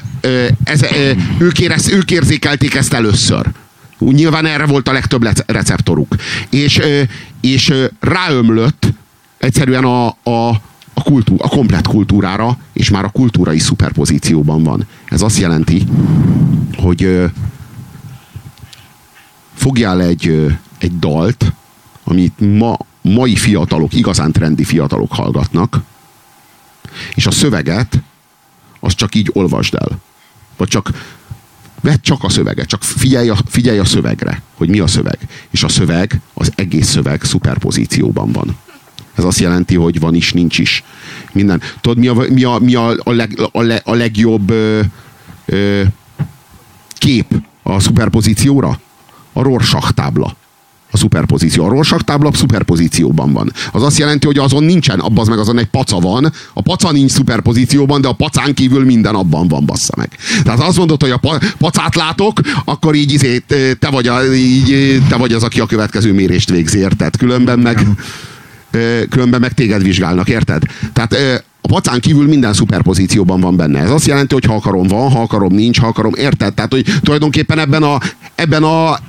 ők érzékelték ezt először. Nyilván erre volt a legtöbb receptoruk. És ráömlött egyszerűen a komplett kultúrára, és már a kultúrai szuperpozícióban van. Ez azt jelenti, hogy fogjál egy dalt, amit mai fiatalok, igazán trendi fiatalok hallgatnak, és a szöveget azt csak így olvasd el. Vagy vedd csak a szöveget, csak figyelj a szövegre, hogy mi a szöveg. És a szöveg, az egész szöveg szuperpozícióban van. Ez azt jelenti, hogy van is, nincs is. Minden. Tudod, mi a legjobb kép a szuperpozícióra? A Rorschach tábla. A szuperpozíció. A Rorschach tábla szuperpozícióban van. Az azt jelenti, hogy azon nincsen, abban meg azon egy paca van. A paca nincs szuperpozícióban, de a pacán kívül minden abban van, bassza meg. Tehát azt mondod, hogy a pacát látok, akkor így te vagy az, aki a következő mérést végzi, érted? Különben meg téged vizsgálnak, érted? Tehát a pacán kívül minden szuperpozícióban van benne. Ez azt jelenti, hogy ha akarom van, ha akarom nincs, ha akarom, érted? Tehát, hogy tulajdonképpen ebben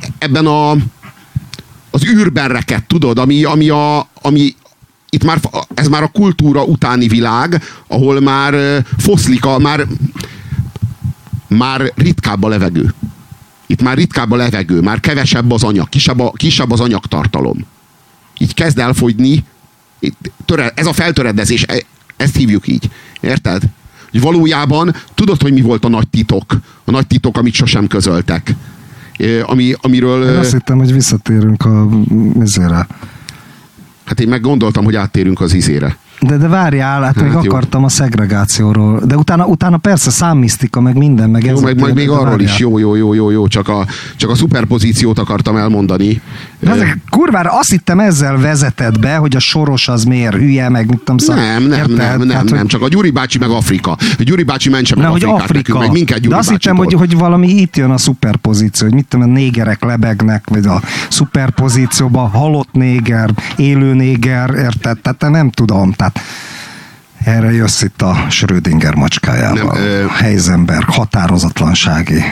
az űrben rekedt, tudod, ami itt már, ez már a kultúra utáni világ, ahol már foszlik, már ritkább a levegő. Itt már ritkább a levegő, már kevesebb az anyag, kisebb az anyagtartalom. Így kezd elfogyni, ez a feltöredezés, ezt hívjuk így. Érted? Hogy valójában tudod, hogy mi volt a nagy titok? A nagy titok, amit sosem közöltek. Amiről... Én azt hittem, hogy visszatérünk a izére. Hát én meg gondoltam, hogy áttérünk az izére. De várjál, hát még akartam a szegregációról. De utána persze számmisztika, meg minden, meg ez. Jó, meg még arról is. Jó. Csak a szuperpozíciót akartam elmondani. De ezek kurvára azt hittem ezzel vezetett be, hogy a Soros az miért hülye, meg mit tudom. Nem, csak a Gyuri bácsi meg Afrika. A Gyuri bácsi mentse meg Afrikát nekünk, meg minket Gyuri. De azt hittem, hogy valami itt jön a szuperpozíció, hogy mit tudom, a négerek lebegnek, vagy a szuperpozícióban halott néger, élő néger, érted? Tehát nem tudom, tehát erre jössz itt a Schrödinger macskájával. Heisenberg határozatlansági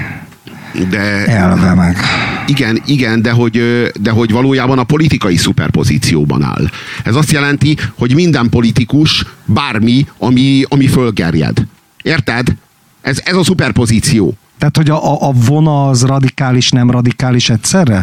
elve meg. Igen, de hogy valójában a politikai szuperpozícióban áll. Ez azt jelenti, hogy minden politikus bármi, ami fölgerjed. Érted? Ez a szuperpozíció. Tehát, hogy a vona az radikális, nem radikális egyszerre?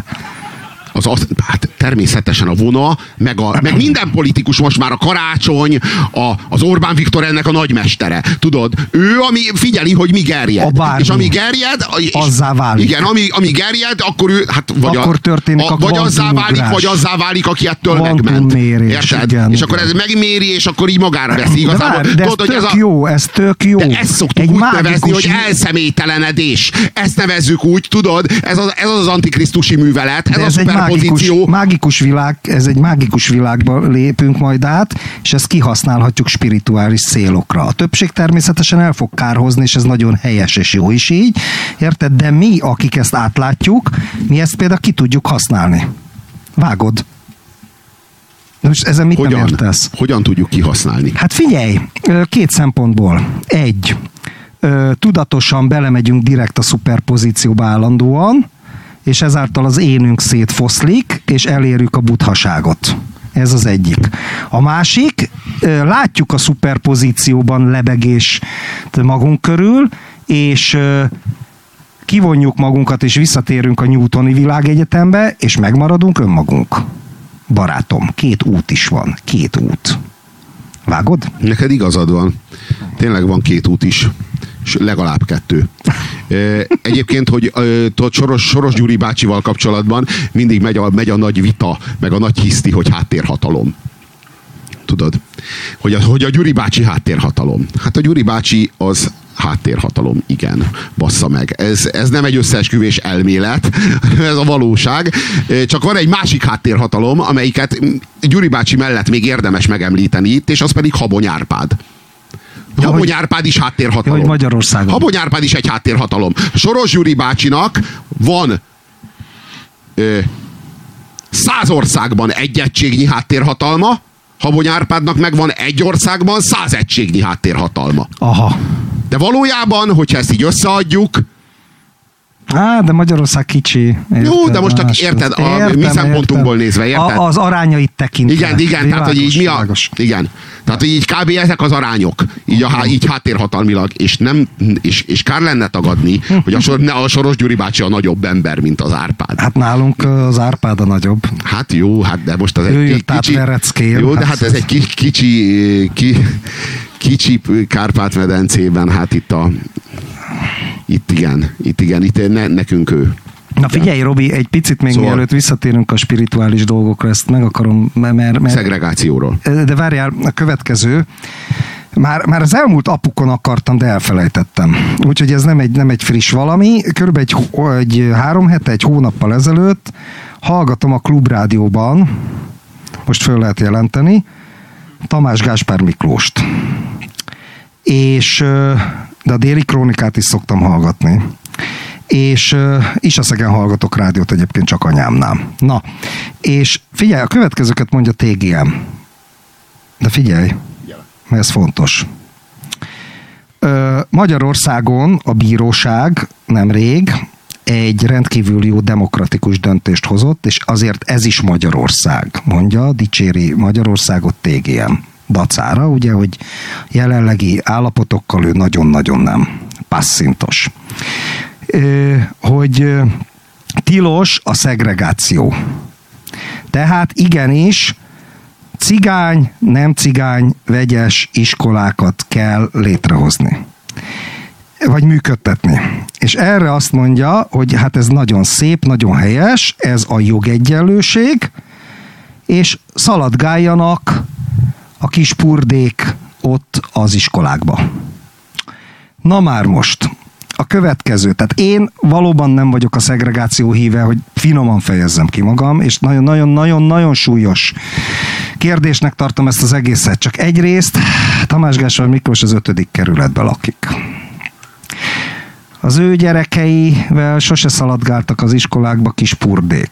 Hát természetesen a vona, meg minden politikus, most már a Karácsony, az Orbán Viktor ennek a nagymestere. Tudod, ő figyeli, hogy mi gerjed. És ami gerjed, azzá válik. Igen, ami gerjed, akkor ő, hát akkor történik vagy azzá válik, aki ettől megment. Érted? Igen, és akkor ez megméri, és akkor így magára veszi. Igazából, de ez tök jó. De ezt szoktuk úgy nevezni, hogy elszemélytelenedés. Ezt nevezzük úgy, tudod, ez az antikrisztusi művelet, ez a mágikus világ, ez egy mágikus világba lépünk majd át, és ezt kihasználhatjuk spirituális célokra. A többség természetesen el fog kárhozni, és ez nagyon helyes és jó is így. Érted? De mi, akik ezt átlátjuk, mi ezt például ki tudjuk használni. Vágod? Most ezen mit nem értesz? Hogyan tudjuk kihasználni? Hát figyelj, 2 szempontból. 1. Tudatosan belemegyünk direkt a szuperpozícióba állandóan, és ezáltal az énünk szétfoszlik, és elérjük a buddhaságot. Ez az egyik. A másik, látjuk a szuperpozícióban lebegést magunk körül, és kivonjuk magunkat, és visszatérünk a newtoni világegyetembe, és megmaradunk önmagunk. Barátom, 2 út is van. 2 út. Vágod? Neked igazad van. Tényleg van 2 út is. Legalább 2. Egyébként, hogy Soros Gyuri bácsival kapcsolatban mindig megy a nagy vita, meg a nagy hiszti, hogy háttérhatalom. Tudod? Hogy a Gyuri bácsi háttérhatalom. Hát a Gyuri bácsi az háttérhatalom, igen, bassza meg. Ez nem egy összeesküvés elmélet, ez a valóság. Csak van egy másik háttérhatalom, amelyiket Gyuri bácsi mellett még érdemes megemlíteni itt, és az pedig Habony Árpád. Habony Árpád is háttérhatalom. Magyarországon. Habony Árpád is egy háttérhatalom. Soros Gyuri bácsinak van 100 országban 1 egységnyi háttérhatalma, Habony Árpádnak megvan 1 országban 100 egységnyi háttérhatalma. Aha. De valójában, hogyha ezt így összeadjuk, de Magyarország kicsi. Érted, jó, de most csak érted, mi szempontunkból nézve, érted? Az arányait tekintve. Igen, tehát, hogy így igen. Tehát, hogy így kb. Ezek az arányok, így háttérhatalmilag, és kár lenne tagadni, hogy a Soros Gyuri bácsi a nagyobb ember, mint az Árpád. Hát nálunk az Árpád a nagyobb. Hát jó, de most az egy kicsi... Jó, de hát ez egy kicsi Kárpát-medencében, hát itt nekünk ő. Na figyelj, Robi, egy picit még mielőtt visszatérünk a spirituális dolgokra, ezt meg akarom, mert szegregációról. De várjál, a következő. Már az elmúlt apukon akartam, de elfelejtettem. Úgyhogy ez nem egy friss valami. Körülbelül egy 3 hete, egy hónappal ezelőtt hallgatom a Klubrádióban, most föl lehet jelenteni, Tamás Gáspár Miklóst. De a Déli Krónikát is szoktam hallgatni. És Isaszegen hallgatok rádiót egyébként csak anyámnál. Na, és figyelj, a következőket mondja TGM. De figyelj, mert ez fontos. Magyarországon a bíróság nemrég egy rendkívül jó demokratikus döntést hozott, és azért ez is Magyarország, mondja, dicséri Magyarországot TGM. Dacára, ugye, hogy jelenlegi állapotokkal ő nagyon-nagyon nem passzintos. Hogy tilos a szegregáció. Tehát igenis, cigány, nem cigány, vegyes iskolákat kell létrehozni. Vagy működtetni. És erre azt mondja, hogy hát ez nagyon szép, nagyon helyes, ez a jogegyenlőség, és szaladgáljanak a kis purdék ott az iskolákba. Na már most, a következő. Tehát én valóban nem vagyok a szegregáció híve, hogy finoman fejezzem ki magam, és nagyon-nagyon súlyos kérdésnek tartom ezt az egészet. Csak egyrészt Tamás Gáspár Miklós az 5. kerületben lakik. Az ő gyerekeivel sose szaladgáltak az iskolákba kis purdék.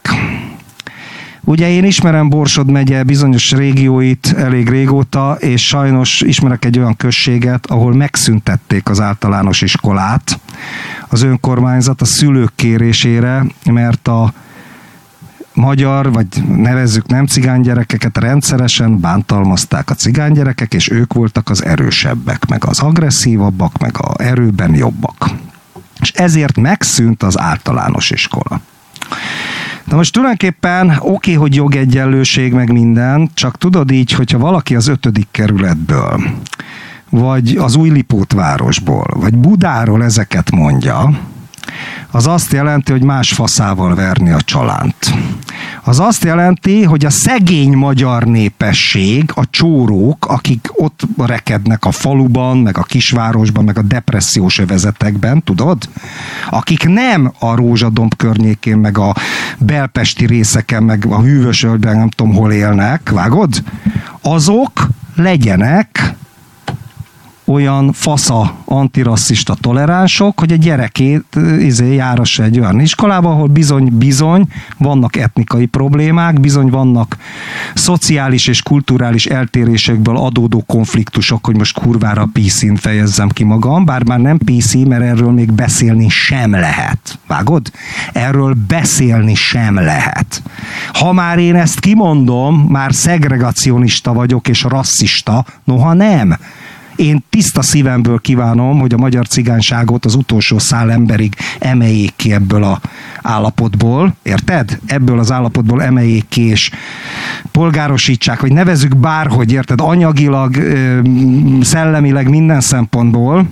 Ugye én ismerem Borsod megye bizonyos régióit elég régóta, és sajnos ismerek egy olyan községet, ahol megszüntették az általános iskolát az önkormányzat a szülők kérésére, mert a magyar, vagy nevezzük nem cigány gyerekeket rendszeresen bántalmazták a cigány gyerekek, és ők voltak az erősebbek, meg az agresszívabbak, meg az erőben jobbak. És ezért megszűnt az általános iskola. De most tulajdonképpen oké, hogy jogegyenlőség meg minden, csak tudod így, hogyha valaki az 5. kerületből, vagy az Újlipótvárosból, vagy Budáról ezeket mondja, az azt jelenti, hogy más faszával verni a csalánt. Az azt jelenti, hogy a szegény magyar népesség, a csórók, akik ott rekednek a faluban, meg a kisvárosban, meg a depressziós övezetekben, tudod? Akik nem a Rózsadomb környékén, meg a belpesti részeken, meg a Hűvösvölgyben, nem tudom hol élnek, vágod? Azok legyenek olyan fasza antirasszista toleránsok, hogy a gyerekét járassa egy olyan iskolába, ahol bizony vannak etnikai problémák, bizony vannak szociális és kulturális eltérésekből adódó konfliktusok, hogy most kurvára PC-n fejezzem ki magam, bár már nem PC, mert erről még beszélni sem lehet. Vágod? Erről beszélni sem lehet. Ha már én ezt kimondom, már szegregacionista vagyok és rasszista, noha nem. Én tiszta szívemből kívánom, hogy a magyar cigányságot az utolsó szál emberig emeljék ki ebből az állapotból, érted? Ebből az állapotból emeljék ki, és polgárosítsák, vagy nevezzük bárhogy, érted? Anyagilag, szellemileg, minden szempontból,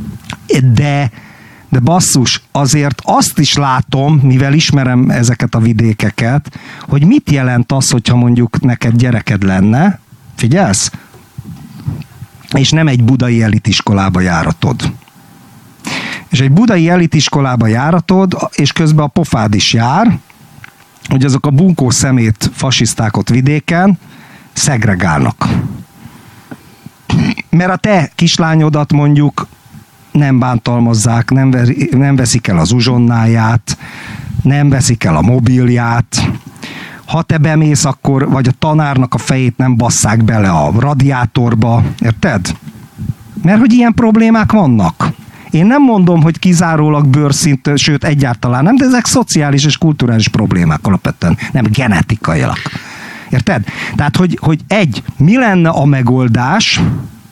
de basszus, azért azt is látom, mivel ismerem ezeket a vidékeket, hogy mit jelent az, hogyha mondjuk neked gyereked lenne, figyelsz? És nem egy budai elitiskolába járatod. És egy budai elitiskolába járatod, és közben a pofád is jár, hogy azok a bunkó szemét fasiszták ott vidéken szegregálnak. Mert a te kislányodat mondjuk nem bántalmazzák, nem veszik el az uzsonnáját, nem veszik el a mobilját. Ha te bemész, akkor, vagy a tanárnak a fejét nem basszák bele a radiátorba, érted? Mert hogy ilyen problémák vannak. Én nem mondom, hogy kizárólag bőrszint, sőt egyáltalán nem, de ezek szociális és kulturális problémák alapvetően, nem genetikailag. Érted? Tehát, hogy mi lenne a megoldás?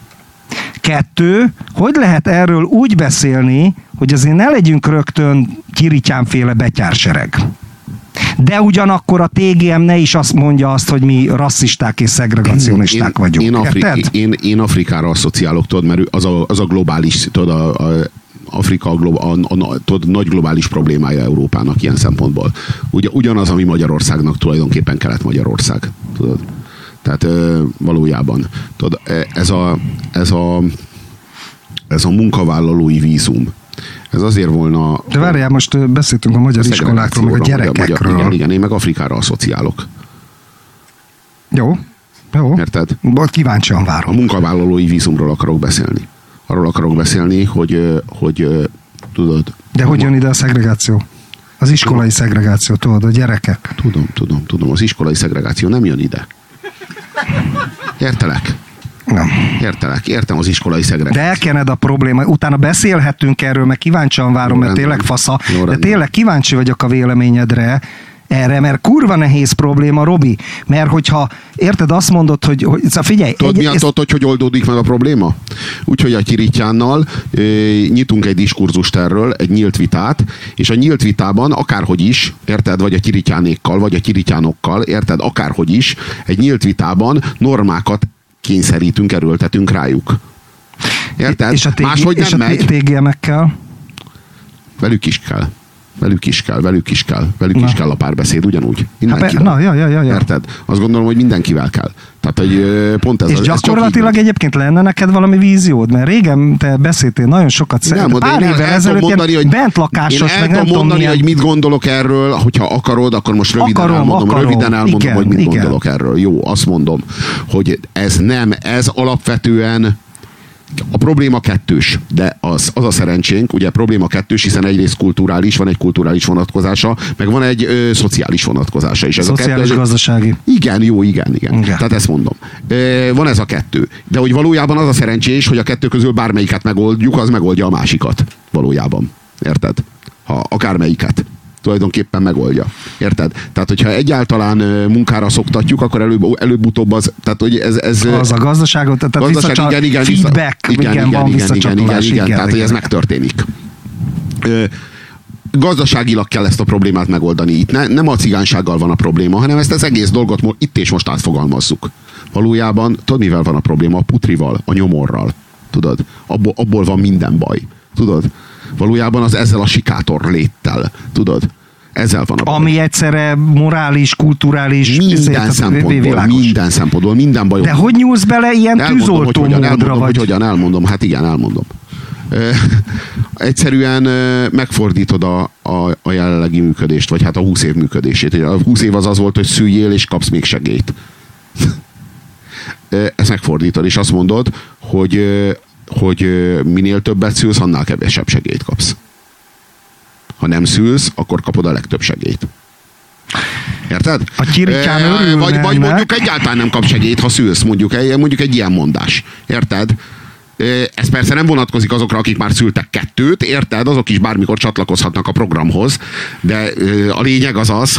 2, hogy lehet erről úgy beszélni, hogy azért ne legyünk rögtön Kirityánféle betyársereg. De ugyanakkor a TGM ne is azt mondja azt, hogy mi rasszisták és szegregacionisták vagyunk. Én Afrikára asszociálok, tudod, mert az a globális, tudod, Afrika tudod, nagy globális problémája Európának ilyen szempontból. Ugyanaz, ami Magyarországnak tulajdonképpen Kelet-Magyarország. Tudod? Tehát valójában. Tudod, ez a munkavállalói vízum. Ez azért volna... De várjál, most beszéltünk a magyar iskolákról, meg a gyerekekről. Igen, én meg Afrikára asszociálok. Jó. Érted? Kíváncsian várom. A munkavállalói vízumról akarok beszélni. Arról akarok beszélni, hogy tudod... De hogy jön ide a szegregáció? Az iskolai szegregáció, tudod, a gyerekek. Tudom. Az iskolai szegregáció nem jön ide. Értelek? Nem. Értem az iskolai szegregációt. De elkened a probléma, utána beszélhetünk erről, mert kíváncsian várom, mert tényleg fasza, de tényleg kíváncsi vagyok a véleményedre, erre, mert kurva nehéz probléma, Robi. Mert hogyha, érted, azt mondod, hogy szóval figyelj. Tudod, hogy oldódik meg a probléma? Úgyhogy a Kirityánnal nyitunk egy diskurzust erről, egy nyílt vitát, és a nyílt vitában akárhogy is, érted, vagy a kirityánékkal, vagy a kirityánokkal, érted, akárhogy is, egy nyílt vitában normákat kényszerítünk, erőltetünk rájuk. Érted? És máshogy nem megy. TGM-ekkel? Velük is kell. Velük is kell a párbeszéd, ugyanúgy. Ja. Érted? Azt gondolom, hogy mindenkivel kell. Tehát, hogy pont ez. És gyakorlatilag egyébként lenne neked valami víziód? Mert régen te beszéltél nagyon sokat. Pár évvel ezelőtt ilyen bentlakásos, meg nem tudom mondani, hogy mit gondolok erről, hogyha akarod, akkor most röviden elmondom, hogy mit gondolok erről. Jó, azt mondom, hogy ez alapvetően a probléma kettős, de az a szerencsénk, ugye probléma kettős, hiszen egyrészt kulturális, van egy kulturális vonatkozása, meg van egy szociális vonatkozása is. Szociális gazdasági. Igen. Tehát ezt mondom. Van ez a kettő. De hogy valójában az a szerencsés, hogy a kettő közül bármelyiket megoldjuk, az megoldja a másikat. Valójában. Érted? Ha akármelyiket tulajdonképpen megoldja. Érted? Tehát, hogyha egyáltalán munkára szoktatjuk, akkor előbb-utóbb az, tehát, hogy ez az a gazdaságot, tehát igen, feedback, van visszacsatolás. Igen, tehát, hogy ez megtörténik. Gazdaságilag kell ezt a problémát megoldani. Itt nem a cigánysággal van a probléma, hanem ezt az egész dolgot itt és most átfogalmazzuk. Valójában, tudod, mivel van a probléma? A putrival, a nyomorral. Tudod? Abból van minden baj. Tudod? Valójában az ezzel a sikátor léttel. Tudod? Ezzel van a baj. Ami egyszerre morális, kulturális, minden szempontból, minden bajok. De hogy nyúlsz bele ilyen tűzoltó módra? Elmondom. Hát igen, elmondom. Egyszerűen megfordítod a jelenlegi működést, vagy hát a 20 év működését. A 20 év az volt, hogy szüljél, és kapsz még segélyt. Ezt megfordítod, és azt mondod, hogy minél többet szülsz, annál kevesebb segélyt kapsz. Ha nem szülsz, akkor kapod a legtöbb segélyt. Érted? A Kirityán örülne. Vagy mondjuk egyáltalán nem kap segélyt, ha szülsz, mondjuk egy ilyen mondás. Érted? Ez persze nem vonatkozik azokra, akik már szültek 2, érted? Azok is bármikor csatlakozhatnak a programhoz, de a lényeg az,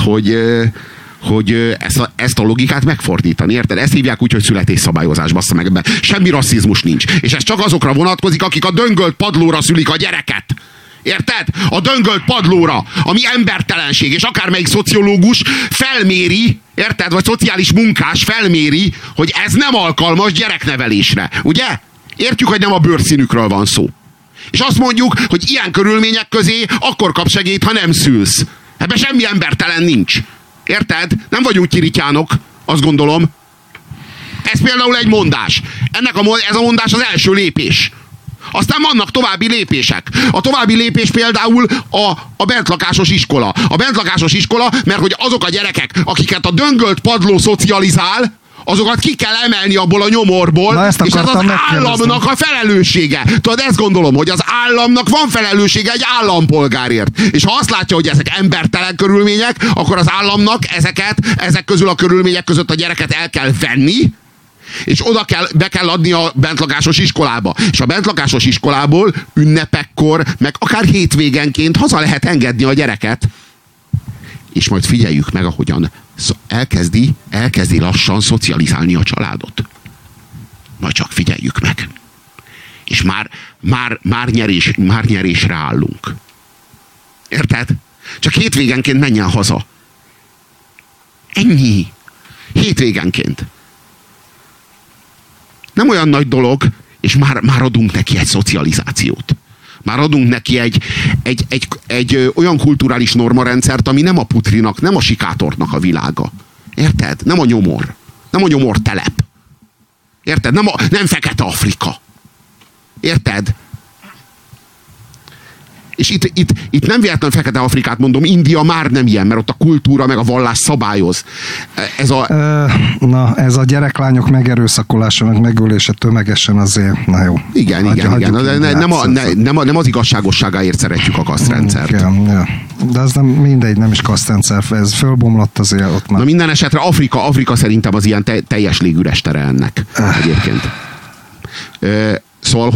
hogy ezt a logikát megfordítani, érted? Ezt hívják úgy, hogy születésszabályozás, bassza meg, ebben semmi rasszizmus nincs. És ez csak azokra vonatkozik, akik a döngölt padlóra szülik a gyereket. Érted? A döngölt padlóra, ami embertelenség, és akármelyik szociológus felméri, érted? Vagy szociális munkás felméri, hogy ez nem alkalmas gyereknevelésre. Ugye? Értjük, hogy nem a bőrszínükről van szó. És azt mondjuk, hogy ilyen körülmények közé akkor kapsz segélyt, ha nem szülsz. Ebben semmi embertelen nincs. Érted? Nem vagyunk kirityánok, azt gondolom. Ez például egy mondás. Ez a mondás az első lépés. Aztán vannak további lépések. A további lépés például a bentlakásos iskola. A bentlakásos iskola, mert hogy azok a gyerekek, akiket a döngölt padló szocializál, azokat ki kell emelni abból a nyomorból, és ez az államnak a felelőssége. Tudod, ezt gondolom, hogy az államnak van felelőssége egy állampolgárért. És ha azt látja, hogy ezek embertelen körülmények, akkor az államnak ezek közül a körülmények között a gyereket el kell venni, és be kell adni a bentlakásos iskolába. És a bentlakásos iskolából ünnepekkor, meg akár hétvégenként haza lehet engedni a gyereket. És majd figyeljük meg, ahogyan elkezdi lassan szocializálni a családot. Majd csak figyeljük meg. És már nyerésre állunk. Érted? Csak hétvégenként menjen haza. Ennyi. Hétvégenként. Nem olyan nagy dolog, és már adunk neki egy szocializációt. Már adunk neki egy olyan kulturális normarendszert, ami nem a putrinak, nem a sikátornak a világa. Érted? Nem a nyomor. Nem a nyomor telep. Érted? Nem Fekete Afrika. Érted? És itt nem véletlen Fekete Afrikát mondom, India már nem ilyen, mert ott a kultúra meg a vallás szabályoz. Ez a gyereklányok megerőszakolása, meg megölése tömegesen azért, na jó. Igen. Nem az igazságosságáért szeretjük a kasztrendszert. Igen. De ez nem mindegy, nem is kasztrendszer, ez fölbomlott azért ott már. Na minden esetre Afrika szerintem az ilyen teljes légüres tere ennek egyébként. Szóval,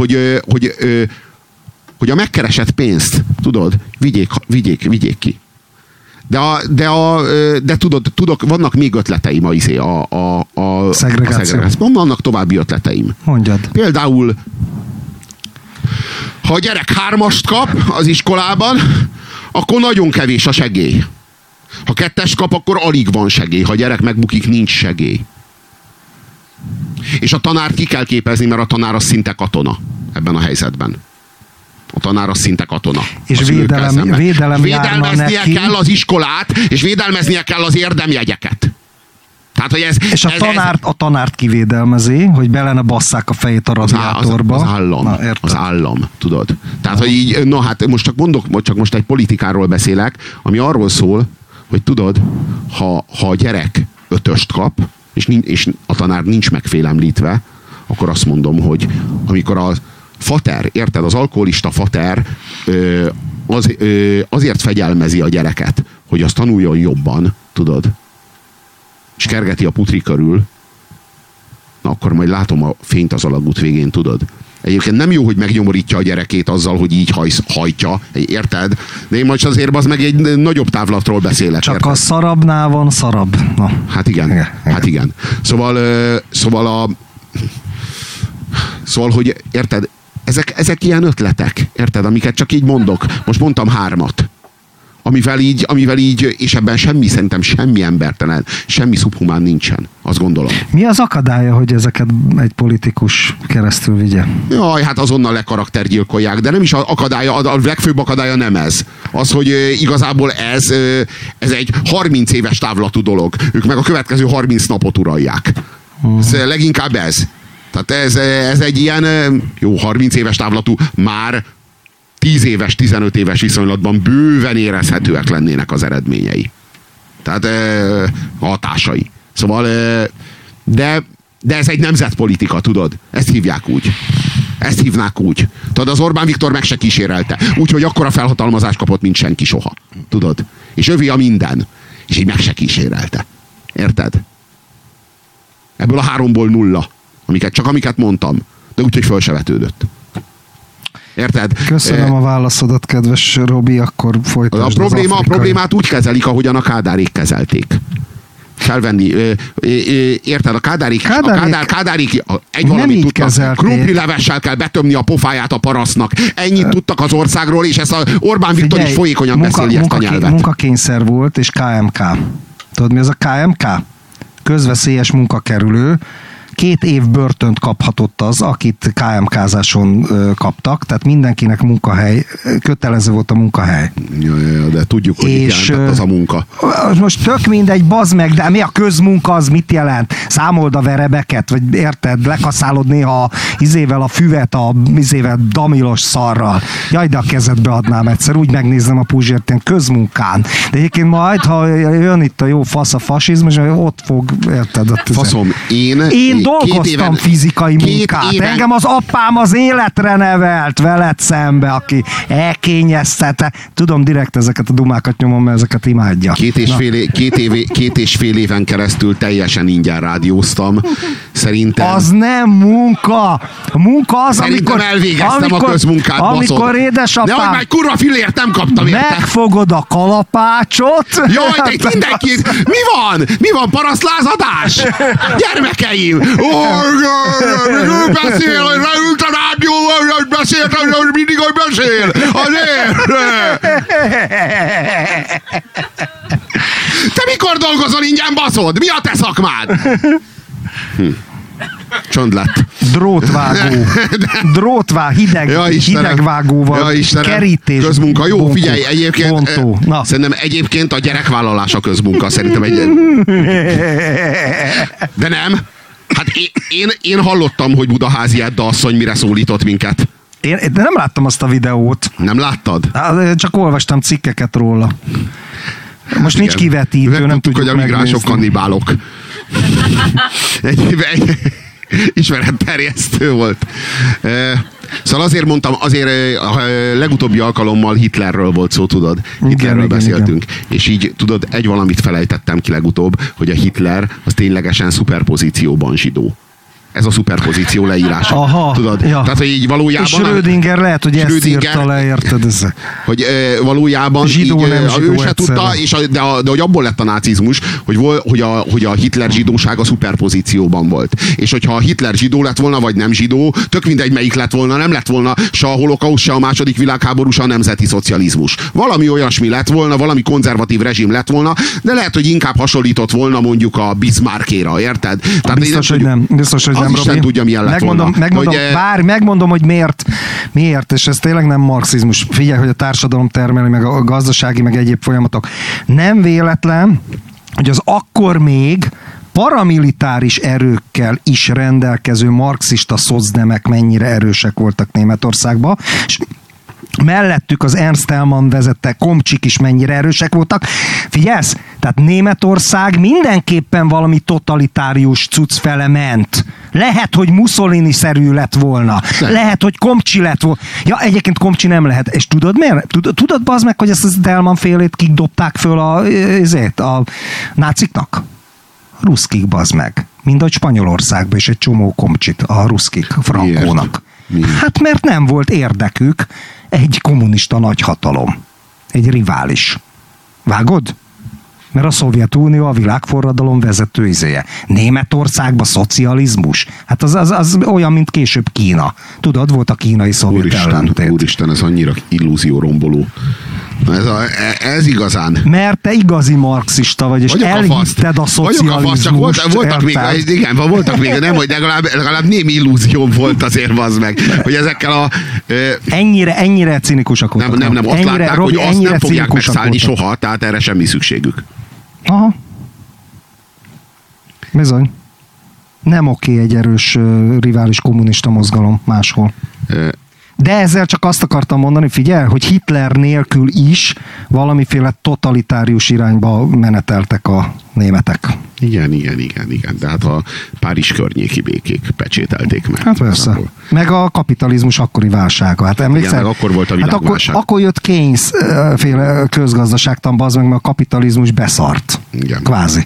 hogy a megkeresett pénzt, tudod, vigyék ki. De tudok, vannak még ötleteim a szegregáció. Vannak további ötleteim. Mondjad. Például, ha a gyerek 3-ast kap az iskolában, akkor nagyon kevés a segély. Ha 2-est kap, akkor alig van segély. Ha a gyerek megbukik, nincs segély. És a tanárt ki kell képezni, mert a tanár az szinte katona ebben a helyzetben. A tanár az szinte katona. És védelmeznie kell az iskolát, és védelmeznie kell az érdemjegyeket. Tehát, hogy és a tanárt kivédelmezi, hogy bele ne basszák a fejét a radiátorba. Az állam, tudod. Tehát, hogy így, hát most egy politikáról beszélek, ami arról szól, hogy tudod, ha a gyerek 5-öst kap, és a tanár nincs megfélemlítve, akkor azt mondom, hogy amikor a fater, érted, az alkoholista fater azért fegyelmezi a gyereket, hogy az tanuljon jobban, tudod, és kergeti a putri körül, na akkor majd látom a fényt az alagút végén, tudod. Egyébként nem jó, hogy megnyomorítja a gyerekét azzal, hogy így hajtja, érted? De én most azért az meg egy nagyobb távlatról beszélek. Csak érted? a szarabnál van szarabb. Na. Hát igen. Hát igen. Szóval, hogy érted, ezek ilyen ötletek, érted, amiket csak így mondok. Most mondtam 3, amivel így, és ebben szerintem semmi embertelen, semmi szubhumán nincsen, azt gondolom. Mi az akadálya, hogy ezeket egy politikus keresztül vigye? Jaj, hát azonnal lekaraktergyilkolják, de nem is akadálya, a legfőbb akadálya nem ez. Az, hogy igazából ez egy 30 éves távlatú dolog. Ők meg a következő 30 napot uralják. Ez leginkább ez. Tehát ez egy ilyen 30 éves távlatú, már 10 éves, 15 éves viszonylatban bőven érezhetőek lennének az eredményei. Tehát a hatásai. Szóval, de ez egy nemzetpolitika, tudod? Ezt hívják úgy. Ezt hívnák úgy. Tudod, az Orbán Viktor meg se kísérelte. Úgyhogy akkora felhatalmazást kapott, mint senki soha. Tudod? És övé a minden. És így meg se kísérelte. Érted? Ebből a 3-ból 0. Amiket mondtam. De úgyhogy föl se vetődött. Érted? Köszönöm a válaszodat, kedves Robi, akkor folytasd. A problémát úgy kezelik, ahogyan a Kádárék kezelték. Felvenni. Érted? A Kádárék egy valamit tudtak. Krumplilevessel kell betömni a pofáját a parasztnak. Ennyit tudtak az országról, és ezt a Orbán Viktor is folyékonyan beszéli ezt a nyelvet. Munkakényszer volt, és KMK. Tudod, mi az a KMK? Közveszélyes munkakerülő. 2 év börtönt kaphatott az, akit KMK-záson kaptak, tehát mindenkinek munkahely, kötelező volt a munkahely. Ja, de tudjuk, hogy mit jelentett az a munka. Most tök mindegy, bazd meg, de mi a közmunka, az mit jelent? Számold a verebeket, vagy érted, lekaszálod néha izével a füvet, izével damilos szarral. Jaj, de a kezedbe adnám egyszer, úgy megnézem a Puzsért, ilyen közmunkán. De egyébként majd, ha jön itt a jó fasz a fasizmus, ott fog, érted? Faszom, én dolgoztam fizikai munkát. Engem az apám az életre nevelt veled szembe, aki elkényeztette. Tudom, direkt ezeket a dumákat nyomom, mert ezeket imádja. 2 és fél éven keresztül teljesen ingyen rádióztam. Szerintem... Az nem munka. A munka az, szerintem elvégeztem a közmunkát, amikor édesapám... Nehogy már kurva fillért nem kaptam érte. Megfogod a kalapácsot. Jaj, de itt mindenki... Mi van? Parasztlázadás? Gyermekeim! Beszél, hogy leült a rádióval, hogy beszélt, hogy mindig, hogy beszél. Azért. Te mikor dolgozol ingyen, baszod? Mi a te szakmád? Csönd lett. Hidegvágóval, kerítés. Közmunka. Jó, figyelj, egyébként szerintem egyébként a gyerekvállalás a közmunka. Szerintem de nem. Hát én hallottam, hogy Budaházi Edda asszony mire szólított minket. De nem láttam azt a videót. Nem láttad? Csak olvastam cikkeket róla. Most nincs kivetítő, nem tudjuk hogy a migránsok kannibálok. Ismeretterjesztő volt. Szóval azért mondtam, a legutóbbi alkalommal Hitlerről volt szó, tudod? Hitlerről beszéltünk. Igen. És így, tudod, egy valamit felejtettem ki legutóbb, hogy a Hitler az ténylegesen szuperpozícióban zsidó. Ez a szuperpozíció leírása. Aha, tudod? Ja. Tehát, hogy így valójában... És Schrödinger lehet, hogy ezt írta le, érted? Hogy valójában zsidó, nem zsidó ő se tudta, de hogy abból lett a nácizmus, hogy a Hitler zsidóság a szuperpozícióban volt. És hogyha a Hitler zsidó lett volna, vagy nem zsidó, tök mindegy melyik lett volna, nem lett volna se a holokauszt, se a második világháború, se a nemzeti szocializmus. Valami olyasmi lett volna, valami konzervatív rezsim lett volna, de lehet, hogy inkább hasonlított volna mondjuk a Bismarckéra, érted? Tehát biztos, hogy nem. Biztos, hogy az nem, Isten tudja, milyen lett volna. Megmondom, hogy miért, és ez tényleg nem marxizmus. Figyelj, hogy a társadalom termeli, meg a gazdasági, meg egyéb folyamatok. Nem véletlen, hogy az akkor még paramilitáris erőkkel is rendelkező marxista szocdemek mennyire erősek voltak Németországban, és mellettük az Ernst Thälmann vezette komcsik is mennyire erősek voltak. Figyelsz? Tehát Németország mindenképpen valami totalitárius cucc fele ment. Lehet, hogy Mussolini-szerű lett volna. Lehet, hogy komcsi lett volna. Ja, egyébként komcsi nem lehet. És tudod miért? Tudod bazd meg, hogy ezt a Thälmann félét kik dobták föl a náciknak? Ruszkik, bazd meg. Mind ahogy Spanyolországban is egy csomó komcsit a ruszkik, Frankónak. Miért? Hát mert nem volt érdekük egy kommunista nagyhatalom. Egy rivális. Vágod? Mert a Szovjetunió a világforradalom vezető izéje. Németországban szocializmus. Hát az olyan, mint később Kína. Tudod, volt a kínai-szovjet ellentét. Úristen, ez annyira illúzióromboló. Ez igazán. Mert te igazi marxista vagy, és elhitted a szocializmust. Voltak még, nem, hogy legalább némi illúzióm volt azért, az meg, hogy ezekkel a... Ennyire cinikusak voltak. Nem, azt látták, Robi, hogy azt nem fogják megszállni soha, tehát erre semmi szükségük. Aha. Bizony. Nem oké egy erős rivális kommunista mozgalom máshol. De ezzel csak azt akartam mondani, figyelj, hogy Hitler nélkül is valamiféle totalitárius irányba meneteltek a németek. Igen. De hát a Párizs környéki békék pecsételték meg. Hát persze. Meg a kapitalizmus akkori válsága. Hát emlékszel? Igen, meg akkor volt a világválság. Akkor jött Keynes féle közgazdaságtan, bazd meg, mert a kapitalizmus beszart. Igen. Kvázi.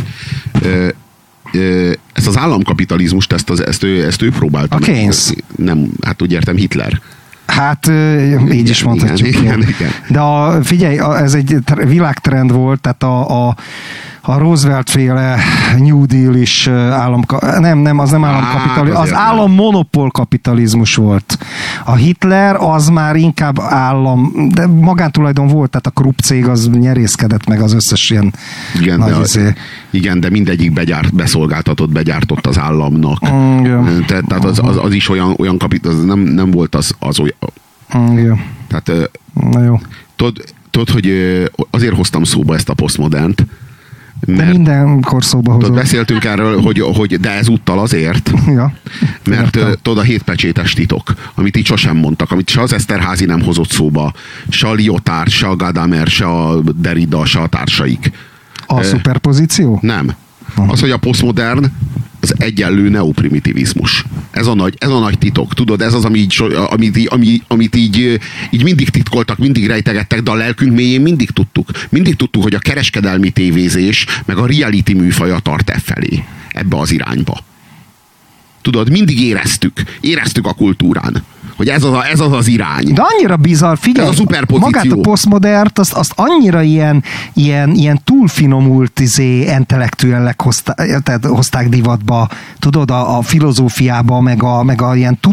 Ezt az államkapitalizmust, ezt ő próbálta. A Keynes. Nem, hát úgy értem Hitler. Hát így is mondhatjuk. Igen. De figyelj, ez egy világtrend volt, tehát a Roosevelt-féle New Deal is az nem államkapitalizmus, az állammonopól kapitalizmus volt. A Hitler az már inkább de magántulajdon volt, tehát a Krupp cég az nyerészkedett meg az összes ilyen igen, de mindegyik begyártott az államnak. Tehát az is olyan kapitalizmus, nem volt az olyan. Tehát, na jó. Tudod, hogy azért hoztam szóba ezt a posztmodernt, de mindenkor szóba hozom. Beszéltünk erről, hogy de ezúttal azért, ja, mert tudod, a 7 pecsétes titok, amit így sosem mondtak, amit se az Esterházy nem hozott szóba, se a Lyotard, se a Gadamer, se a Derrida, se a társaik. A szuperpozíció? Nem. Az, hogy a posztmodern az egyenlő neoprimitivizmus. Ez a nagy titok. Tudod, ez az, amit így mindig titkoltak, mindig rejtegettek, de a lelkünk mélyén mindig tudtuk. Mindig tudtuk, hogy a kereskedelmi tévézés meg a reality műfaja tart felé. Ebbe az irányba. Tudod, mindig éreztük a kultúrán, hogy ez az irány. De annyira bizarr, figyelj, ez a szuperpozíció. Magát a posztmodernt, azt annyira ilyen túlfinomult intellektuellek hozták divatba, tudod, a filozófiába, meg a ilyen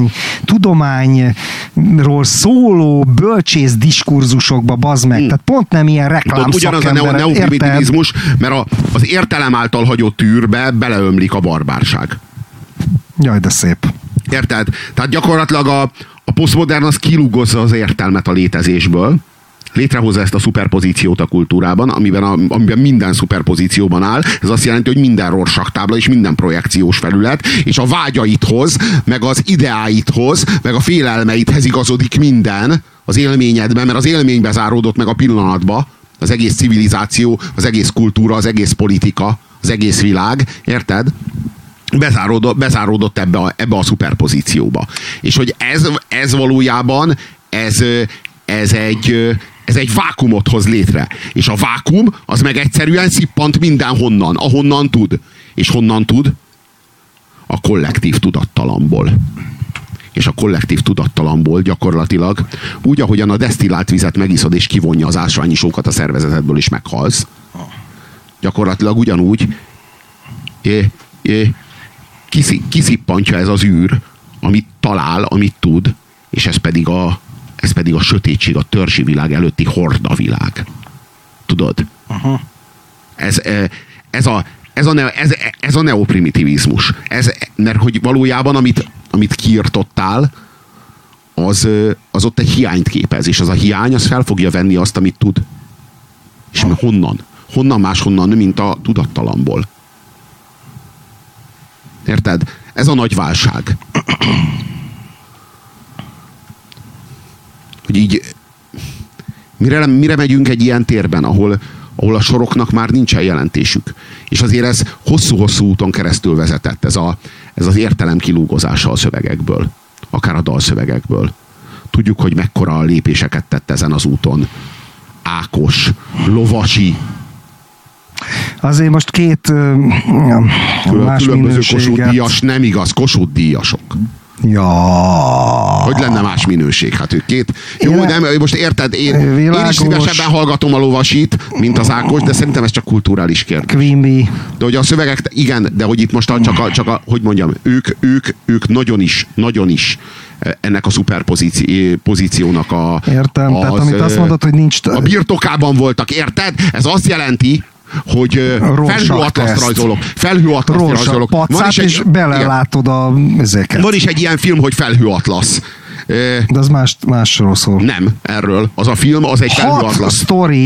tudományról szóló bölcsész diskurzusokba, bazd meg. Tehát pont nem ilyen reklámszakemberek. Ugyanaz a neoprimitivizmus, mert az értelem által hagyott űrbe beleömlik a barbárság. Jaj, de szép. Érted? Tehát gyakorlatilag a posztmodern az kilugozza az értelmet a létezésből, létrehozza ezt a szuperpozíciót a kultúrában, amiben minden szuperpozícióban áll. Ez azt jelenti, hogy minden Rorschach-tábla és minden projekciós felület, és a vágyaidhoz, meg az ideáidhoz, meg a félelmeidhez igazodik minden az élményedben, mert az élménybe záródott meg a pillanatba az egész civilizáció, az egész kultúra, az egész politika, az egész világ. Érted? Bezáródott ebbe a szuperpozícióba. És hogy ez valójában ez egy vákumot hoz létre. És a vákum az meg egyszerűen szippant mindenhonnan, ahonnan tud. És honnan tud? a kollektív tudattalamból. És a kollektív tudattalamból gyakorlatilag úgy, ahogyan a desztillált vizet megiszod és kivonja az ásványisókat a szervezetedből és meghalsz. Gyakorlatilag ugyanúgy kiszippantja ez az űr, amit talál, amit tud, és ez pedig a sötétség, a törzsi világ előtti horda világ. Tudod? Uh-huh. Ez a neoprimitivizmus. Mert hogy valójában amit kiirtottál, az ott egy hiányt képez, és az a hiány, az fel fogja venni azt, amit tud. És honnan? Honnan máshonnan, mint a tudattalamból. Érted? Ez a nagy válság. Hogy így mire megyünk egy ilyen térben, ahol a soroknak már nincsen jelentésük. És azért ez hosszú-hosszú úton keresztül vezetett, ez az értelem kilúgozása a szövegekből. Akár a dalszövegekből. Tudjuk, hogy mekkora lépéseket tett ezen az úton Ákos, Lovasi. Azért most két más különböző Kossuth díjas, nem igaz, Kossuth díjasok. Ja. Hogy lenne más minőség? Hát ők két. Jó, nem, most érted, én is szívesebben hallgatom a Lovasit, mint az Ákos, de szerintem ez csak kulturális kérdés. Queen Bee. De hogy a szövegek, igen, de hogy itt most csak hogy mondjam, ők nagyon is ennek a szuperpozíciónak Értem, tehát amit azt mondod, hogy nincs... A birtokában voltak, érted? Ez azt jelenti, hogy felhőatlaszt rajzolok. Felhőatlaszt rajzolok. Pacát, és belelátod a ezeket. Van is egy ilyen film, hogy Felhőatlasz. De az másról szól. Nem, erről. Az a film, az egy felhőatlasz.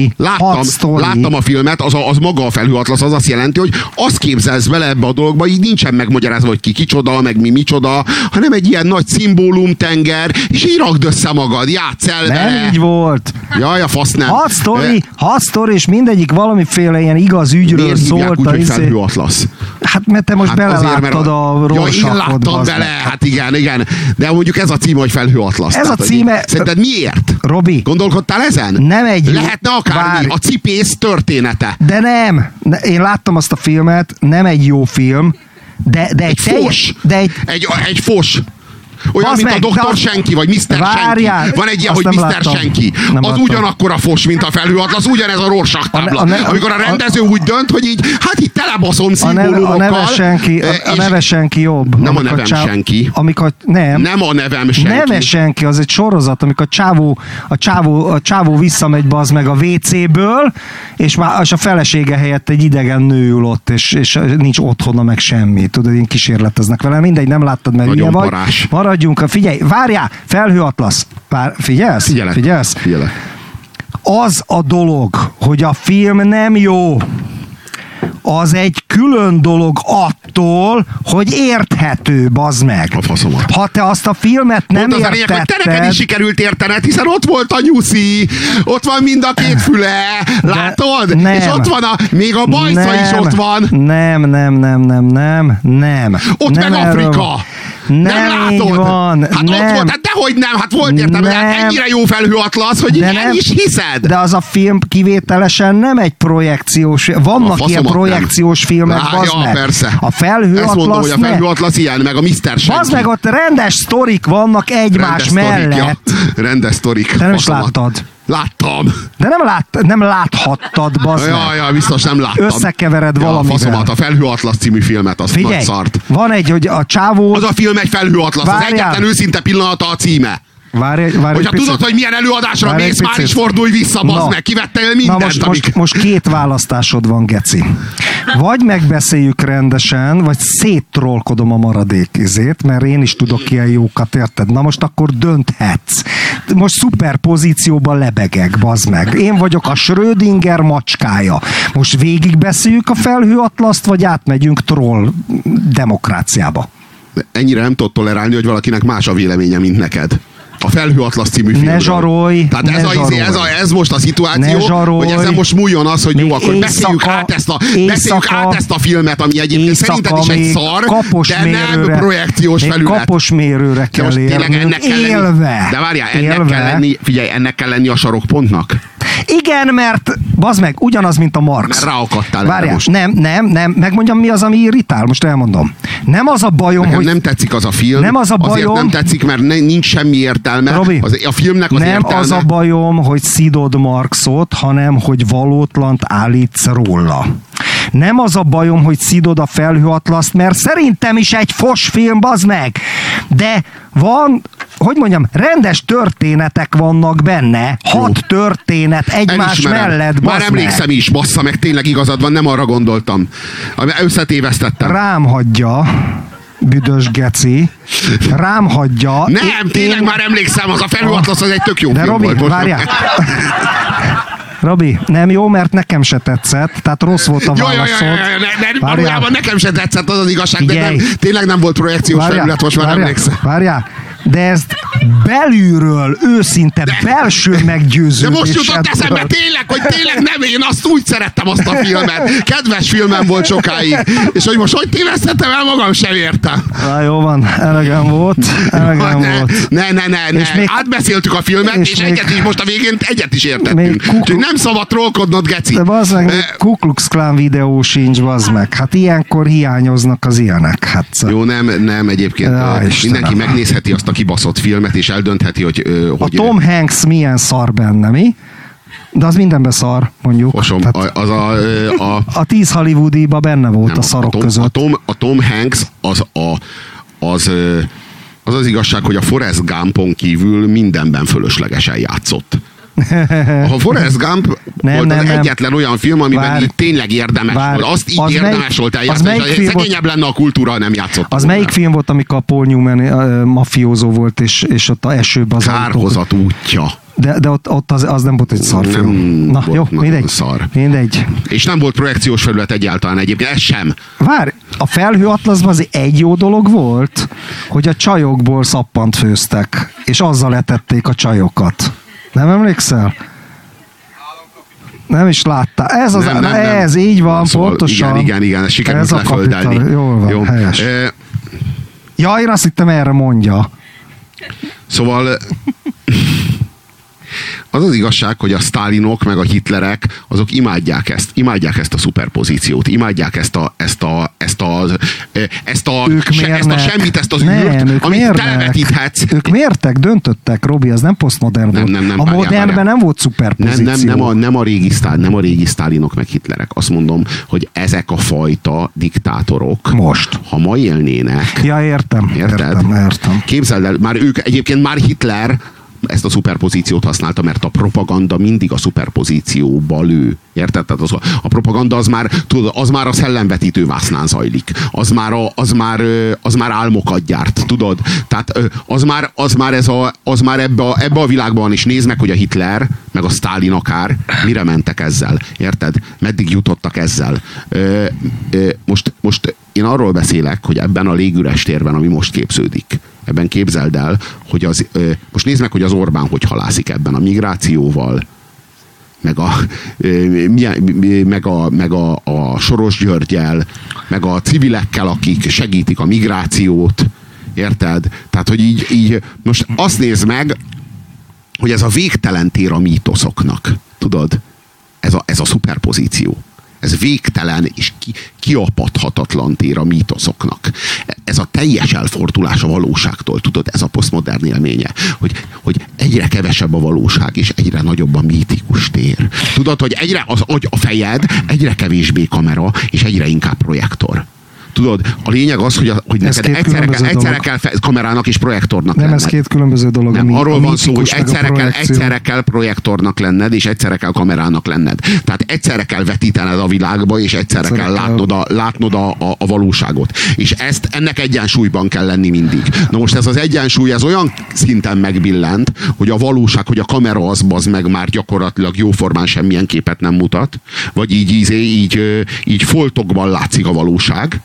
Láttam a filmet, az maga a felhőatlasz, az azt jelenti, hogy azt képzelsz bele ebbe a dologba, így nincsen megmagyarázva, hogy ki kicsoda, meg mi micsoda, hanem egy ilyen nagy szimbólumtenger, és így rakd össze magad, játsz el vele. Nem így volt. Jaj, a fasz nem. 6 sztori, és mindegyik valamiféle ilyen igaz ügyről szólt. Úgy, hogy felhőatlasz? Hát mert te most beleláttad a Rorschachot. Én láttam bele, hát igen. De mondjuk ez a címe, hogy Felhőatlasz. Ez a címe... Szerinted miért? Robi. Gondolkodtál ezen? Nem egy... Lehetne akármi. A cipész története. De nem. Én láttam azt a filmet, nem egy jó film, de egy fos. Egy fos. Olyan, mint a Dr. Senki, vagy Mr. Senki. Van egy ilyen, hogy Mr. Senki. Az ugyanakkor a fos, mint a Felhőatlasz, ugyanez a Rorschach tábla. Amikor a rendező úgy dönt, hogy így, hát itt telebaszom szimbólumokkal. A neve Senki jobb. Nem a nevem Senki. Nem a nevem Senki. Neve Senki, az egy sorozat, amikor a csávó visszamegy bazd meg a WC-ből, és a felesége helyett egy idegen nő ül ott, és nincs otthona meg semmi. Tudod, én kísérleteznek vele. Mindegy, nem láttad, mert nagyon parás. Maradjunk, figyelj, várjál, Felhőatlasz. Figyelsz? Figyelek. Az a dolog, hogy a film nem jó, az egy külön dolog attól, hogy érthető, bazd meg. A faszomat. Ha te azt a filmet nem értetted... Lényeg, hogy te neked is sikerült értened, hiszen ott volt a nyuszi, ott van mind a két füle, látod? Nem. És ott van még a bajsza is ott van. Nem. Ott nem meg Afrika. Nem látod? Van. Hát nem. Ott volt, hát dehogy nem, hát volt értem, hát ennyire jó Felhőatlasz, hogy el is hiszed. De az a film kivételesen nem egy projekciós, vannak ilyen projekciós filmek, bazd meg. Persze. A Felhőatlasz ezt mondom, hogy a Felhőatlasz ilyen, meg a Mr. Senki. Bazd meg, ott rendes sztorik vannak egymás mellett. Rendes sztorik. Te nem is láttad. Láttam. De nem láthattad, bazd meg. Ja, biztos nem láttam. Összekevered valamivel. A faszomat, a Felhőatlasz című filmet, azt nagy szart. Van egy, hogy a csávó... Az a film egy Felhőatlasz, az egyetlen őszinte pillanata a címe. Várj hogyha tudod, hogy milyen előadásra mész, már is fordulj vissza, bazd meg, kivettél mindent. Most két választásod van, geci. Vagy megbeszéljük rendesen, vagy széttrollkodom a maradék izét, mert én is tudok ilyen jókat, érted? Na most akkor dönthetsz. Most szuper pozícióban lebegek, bazd meg. Én vagyok a Schrödinger macskája. Most végigbeszéljük a Felhőatlaszt, vagy átmegyünk troll demokráciába? Ennyire nem tudod tolerálni, hogy valakinek más a véleménye, mint neked. A Felhőatlasz című filmről. Ne zsarolj! Tehát ez most a szituáció, hogy ezen most múljon az, hogy jó, akkor beszéljük át ezt a filmet, ami egyébként szerinted is egy szar, de nem projekciós felület. Kaposmérőre kell érni. De várjál, ennek kell lenni a sarokpontnak? Igen, mert Bazd meg, ugyanaz, mint a Marx. Mert ráakadtál. Várjál, nem, megmondjam, mi az, ami irritál, most elmondom. Nem az a bajom, nekem hogy... nem tetszik az a film, nem az a bajom, azért nem tetszik, mert nincs semmi értelme. Robi, a filmnek az nem értelme... az a bajom, hogy szidod Marxot, hanem, hogy valótlant állítsz róla. Nem az a bajom, hogy szidod a Felhőatlaszt, mert szerintem is egy fos film, bazd meg. De van, hogy mondjam, rendes történetek vannak benne. 6 történet egymás mellett, bazd már emlékszem is, bassza meg, tényleg igazad van, nem arra gondoltam. Összetévesztettem. Rám hagyja, büdös geci, rám hagyja. Nem, tényleg már emlékszem, az a Felhőatlasz az egy tök jó de film Robi, volt. Várjál. Robi, nem jó, mert nekem se tetszett, tehát rossz volt a válaszod. Valójában nekem se tetszett, az igazság, de tényleg nem volt projekciós felület, most már emlékszem. Várjál, de ezt belülről, őszinte, belső meggyőződés. De most jutott eszembe tényleg, hogy tényleg nem, én azt úgy szerettem azt a filmet. Kedves filmem volt sokáig. És hogy most hogy tévesztettem el, magam sem értem. Jó van, elegem volt. Ne. Átbeszéltük a filmet, és egyet is, most a végén egyet is értettünk. Úgyhogy nem szabad trollkodnod, geci. De bazd meg, Ku Klux Klan videó sincs, bazd meg. Hát ilyenkor hiányoznak az ilyenek. Hát, jó, nem egyébként. Mindenki megnézheti azt a kibaszott filmet, és eldöntheti, hogy... A Tom Hanks milyen szar benne, mi? De az mindenben szar, mondjuk. Fosom, a 10 Hollywoodiba benne volt nem, a szarok között. A Tom Hanks az igazság, hogy a Forrest Gumpon kívül mindenben fölöslegesen játszott. A Forrest Gump volt az egyetlen olyan film, amiben így tényleg érdemes volt. Azt így érdemes volt eljátszani. Szegényebb lenne a kultúra, nem játszott. Az melyik film volt, amikor a Paul Newman mafiózó volt, és ott a esőben az Kárhozat útja. De ott az nem volt egy szarfilm. Na jó, mindegy. És nem volt projekciós felület egyáltalán egyébként, ez sem. Várj, a Felhőatlaszban az egy jó dolog volt, hogy a csajokból szappant főztek, és azzal etették a csajokat. Nem emlékszel? Nem is láttál. Ez így van, szóval, pontosan. Igen, ezt sikerült leföldelni. Jól van, jó. Helyes. Én azt hittem, erre mondja. Szóval... Az az igazság, hogy a Sztálinok meg a Hitlerek, azok imádják ezt a szuperpozíciót, imádják ezt a semmit, ezt az űrt, amit televetíthetsz. Ők mértek, döntöttek, Robi, az nem posztmodern volt. Nem, a modernben nem volt szuperpozíció. Nem a régi Sztálinok meg Hitlerek. Azt mondom, hogy ezek a fajta diktátorok, most, ha ma élnének... Ja, értem. Képzeld el, már Hitler ezt a szuperpozíciót használta, mert a propaganda mindig a szuperpozícióba lő. Érted? Tehát a propaganda az már a szellemvetítő vásznán zajlik. Az már álmokat gyárt, tudod? Tehát az már ebbe a világban is. Nézd meg, hogy a Hitler, meg a Sztálin akár mire mentek ezzel. Érted? Meddig jutottak ezzel? Most én arról beszélek, hogy ebben a légüres térben, ami most képződik, ebben képzeld el, hogy most nézd meg, hogy az Orbán hogy halászik ebben a migrációval, meg a Soros Györggyel, meg a civilekkel, akik segítik a migrációt. Érted? Tehát, hogy így most azt nézd meg, hogy ez a végtelen tér a mítoszoknak. Tudod? Ez a szuperpozíció. Ez végtelen és kiapadhatatlan tér a mítoszoknak. Ez a teljes elfordulás a valóságtól, tudod, ez a posztmodern élménye, hogy egyre kevesebb a valóság, és egyre nagyobb a mítikus tér. Tudod, hogy egyre a fejed egyre kevésbé kamera, és egyre inkább projektor. Tudod, a lényeg az, hogy neked egyszerre kell kamerának és projektornak lenned. Nem, ez két különböző dolog. Nem, arról van szó, hogy egyszerre kell projektornak lenned, és egyszerre kell kamerának lenned. Tehát egyszerre kell vetítened a világba, és egyszerre kell látnod a valóságot. És ennek egyensúlyban kell lenni mindig. Na most ez az egyensúly, ez olyan szinten megbillent, hogy a valóság, hogy a kamera az meg már gyakorlatilag jóformán semmilyen képet nem mutat, vagy így foltokban látszik a valóság.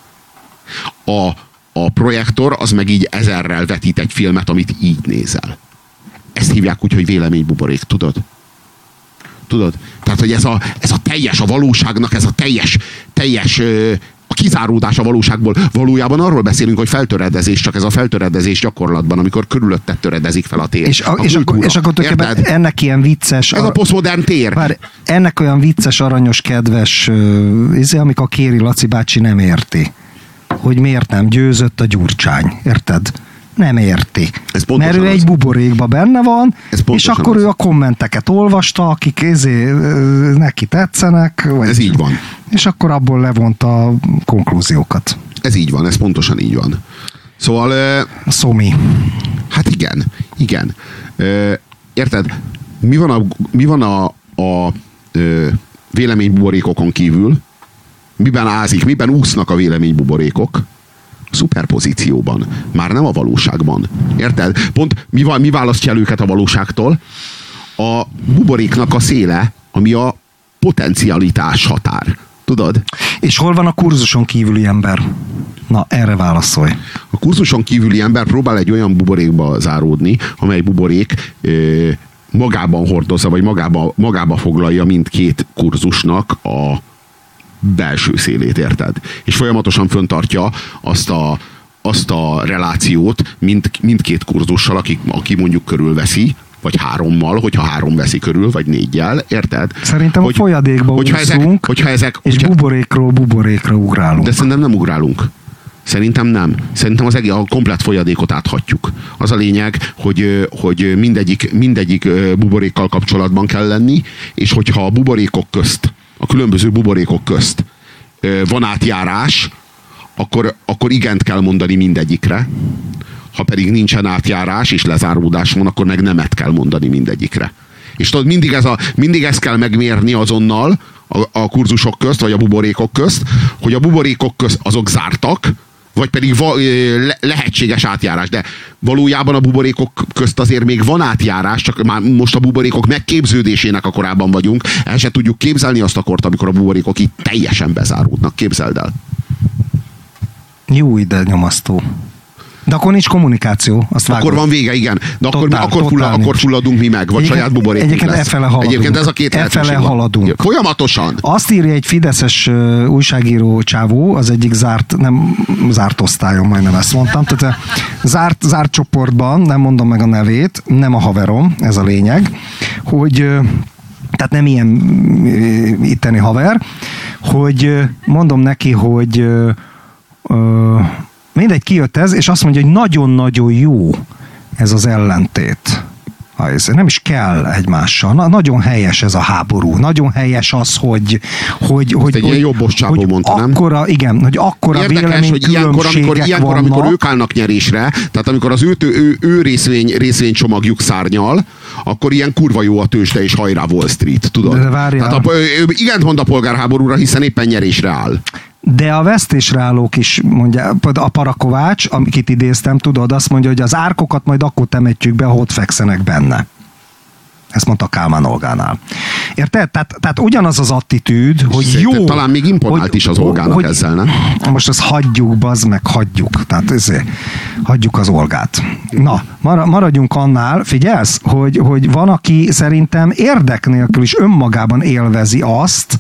A projektor az meg így 1000-rel vetít egy filmet, amit így nézel. Ezt hívják úgy, hogy véleménybuborék, tudod? Tehát, hogy ez a teljes, a valóságnak ez a teljes a kizáródás a valóságból. Valójában arról beszélünk, hogy feltöredezés, csak ez a feltöredezés gyakorlatban, amikor körülötted töredezik fel a tér. És akkor ennek ilyen vicces... Ez a posztmodern tér. Bár ennek olyan vicces, aranyos, kedves, amikor a Kéri Laci bácsi nem érti, hogy miért nem győzött a Gyurcsány. Érted? Nem érti. Mert ő egy buborékba benne van, és akkor ő a kommenteket olvasta, akik neki tetszenek. Ez így van. És akkor abból levonta a konklúziókat. Ez így van, ez pontosan így van. Szóval... Szomi. Hát igen. Érted? Mi van a véleménybuborékokon kívül? Miben úsznak a véleménybuborékok? Szuperpozícióban. Már nem a valóságban. Érted? Pont mi választja el őket a valóságtól? A buboréknak a széle, ami a potencialitás határ. Tudod? És hol van a kurzuson kívüli ember? Na, erre válaszolj. A kurzuson kívüli ember próbál egy olyan buborékba záródni, amely buborék magában hordozza, vagy magába foglalja mindkét kurzusnak a belső szélét, érted? És folyamatosan föntartja azt a relációt mindkét kurzussal, aki mondjuk körülveszi, vagy 3-mal, hogyha 3 veszi körül, vagy 4-jel, érted? Szerintem a folyadékba úszunk, és buborékról buborékra ugrálunk. De szerintem nem ugrálunk. Szerintem nem. Szerintem a komplett folyadékot áthatjuk. Az a lényeg, hogy mindegyik buborékkal kapcsolatban kell lenni, és hogyha a buborékok közt, a különböző buborékok közt van átjárás, akkor igent kell mondani mindegyikre. Ha pedig nincsen átjárás és lezáródás van, akkor meg nemet kell mondani mindegyikre. És tudod, mindig ezt kell megmérni azonnal a kurzusok közt, vagy a buborékok közt, hogy a buborékok közt azok zártak, vagy pedig lehetséges átjárás. De valójában a buborékok közt azért még van átjárás, csak már most a buborékok megképződésének a korában vagyunk. El se tudjuk képzelni azt a kort, amikor a buborékok itt teljesen bezáródnak. Képzeld el. Jó ide nyomasztó. De akkor nincs kommunikáció. Azt akkor van vége, igen. De akkor fulladunk mi meg, vagy saját buborékunk lesz. Egyébként ez a két lehetőség haladunk. Folyamatosan. Azt írja egy fideszes újságíró csávó, az egyik zárt osztályon, majdnem ezt mondtam. Tehát zárt csoportban, nem mondom meg a nevét, nem a haverom, ez a lényeg, hogy tehát nem ilyen itteni haver, hogy mondom neki, hogy mindegy, kijött ez, és azt mondja, hogy nagyon-nagyon jó ez az ellentét. Nem is kell egymással. Nagyon helyes ez a háború. Nagyon helyes az, hogy egy ilyen jobbos csávó mondta, nem? Akkora, igen, hogy akkora véleménykülönbségek ilyenkor, amikor ők állnak nyerésre, tehát amikor az ő részvénycsomagjuk szárnyal, akkor ilyen kurva jó a tőzsde és hajrá Wall Street, tudod? Tehát igent mond a polgárháborúra, hiszen éppen nyerésre áll. De a vesztésre állók is mondja, a Parakovács, akit idéztem, tudod, azt mondja, hogy az árkokat majd akkor temetjük be, ha ott fekszenek benne. Ezt mondta Kálmán Olgánál. Érted? Tehát ugyanaz az attitűd, hogy jó. Talán még imponált is az Olgának ezzel, nem? Most ezt hagyjuk, bazd meg, hagyjuk. Tehát hagyjuk az Olgát. Na, maradjunk annál, figyelsz, hogy van, aki szerintem érdek nélkül is önmagában élvezi azt,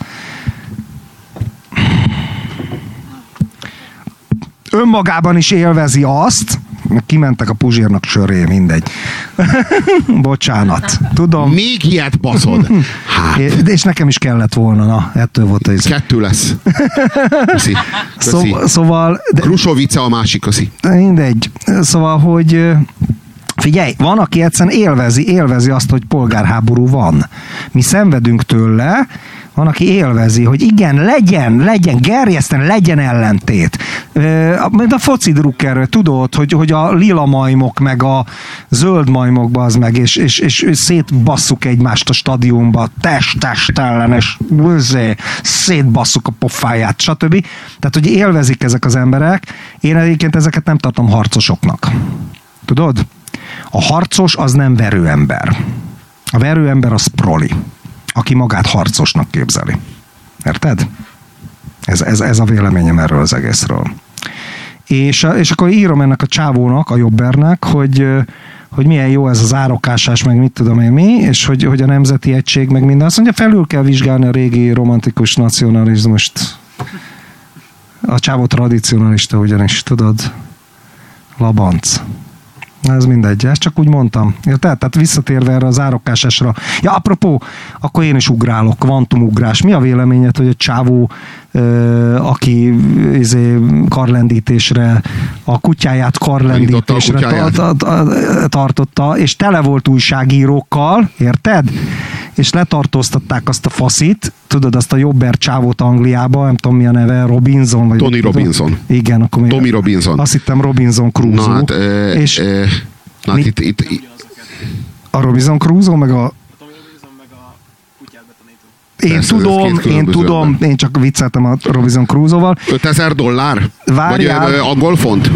önmagában is élvezi azt, kimentek a Puzsérnak söré, mindegy. Bocsánat. Tudom. Még ilyet baszod. Hát. És nekem is kellett volna, na, ettől volt ez. 2 lesz. Köszi. Szóval... Krusovice a másik, köszi. Mindegy. Szóval, hogy figyelj, van, aki egyszerűen élvezi azt, hogy polgárháború van. Mi szenvedünk tőle, van, aki élvezi, hogy igen, legyen, gerjeszten legyen ellentét. Mint a foci drukkerről, tudod, hogy a lila majmok, meg a zöld majmok, az meg, és szétbasszuk egymást a stadionba, test-ellenes, szétbasszuk a pofáját, stb. Tehát, hogy élvezik ezek az emberek. Én egyébként ezeket nem tartom harcosoknak. Tudod? A harcos az nem verőember. A verőember az proli, aki magát harcosnak képzeli. Érted? Ez a véleményem erről az egészről. És akkor írom ennek a csávónak, a jobbernek, hogy milyen jó ez az árokásás, meg mit tudom én mi, és hogy a nemzeti egység, meg minden. Azt mondja, felül kell vizsgálni a régi romantikus nacionalizmust. A csávó tradicionalista ugyanis, tudod? Labanc. Ez mindegy, ezt csak úgy mondtam. Tehát visszatérve erre az árokkásásra. Ja, apropó, akkor én is ugrálok, kvantumugrás. Mi a véleményed, hogy a csávó, aki karlendítésre, a kutyáját karlendítésre tartotta, és tele volt újságírókkal, érted? És letartóztatták azt a faszit, tudod, azt a jobber csávót Angliába, nem tudom mi a neve, Robinson? Vagy Tony Robinson. Igen, akkor még Tommy Robinson. Azt hittem Robinson Crusoe. Na hát, és itt a Robinson Crusoe, meg a Én tudom, én csak vicceltem a Robinson Crusoe-val. $5000? Várjál. Vagy angol font?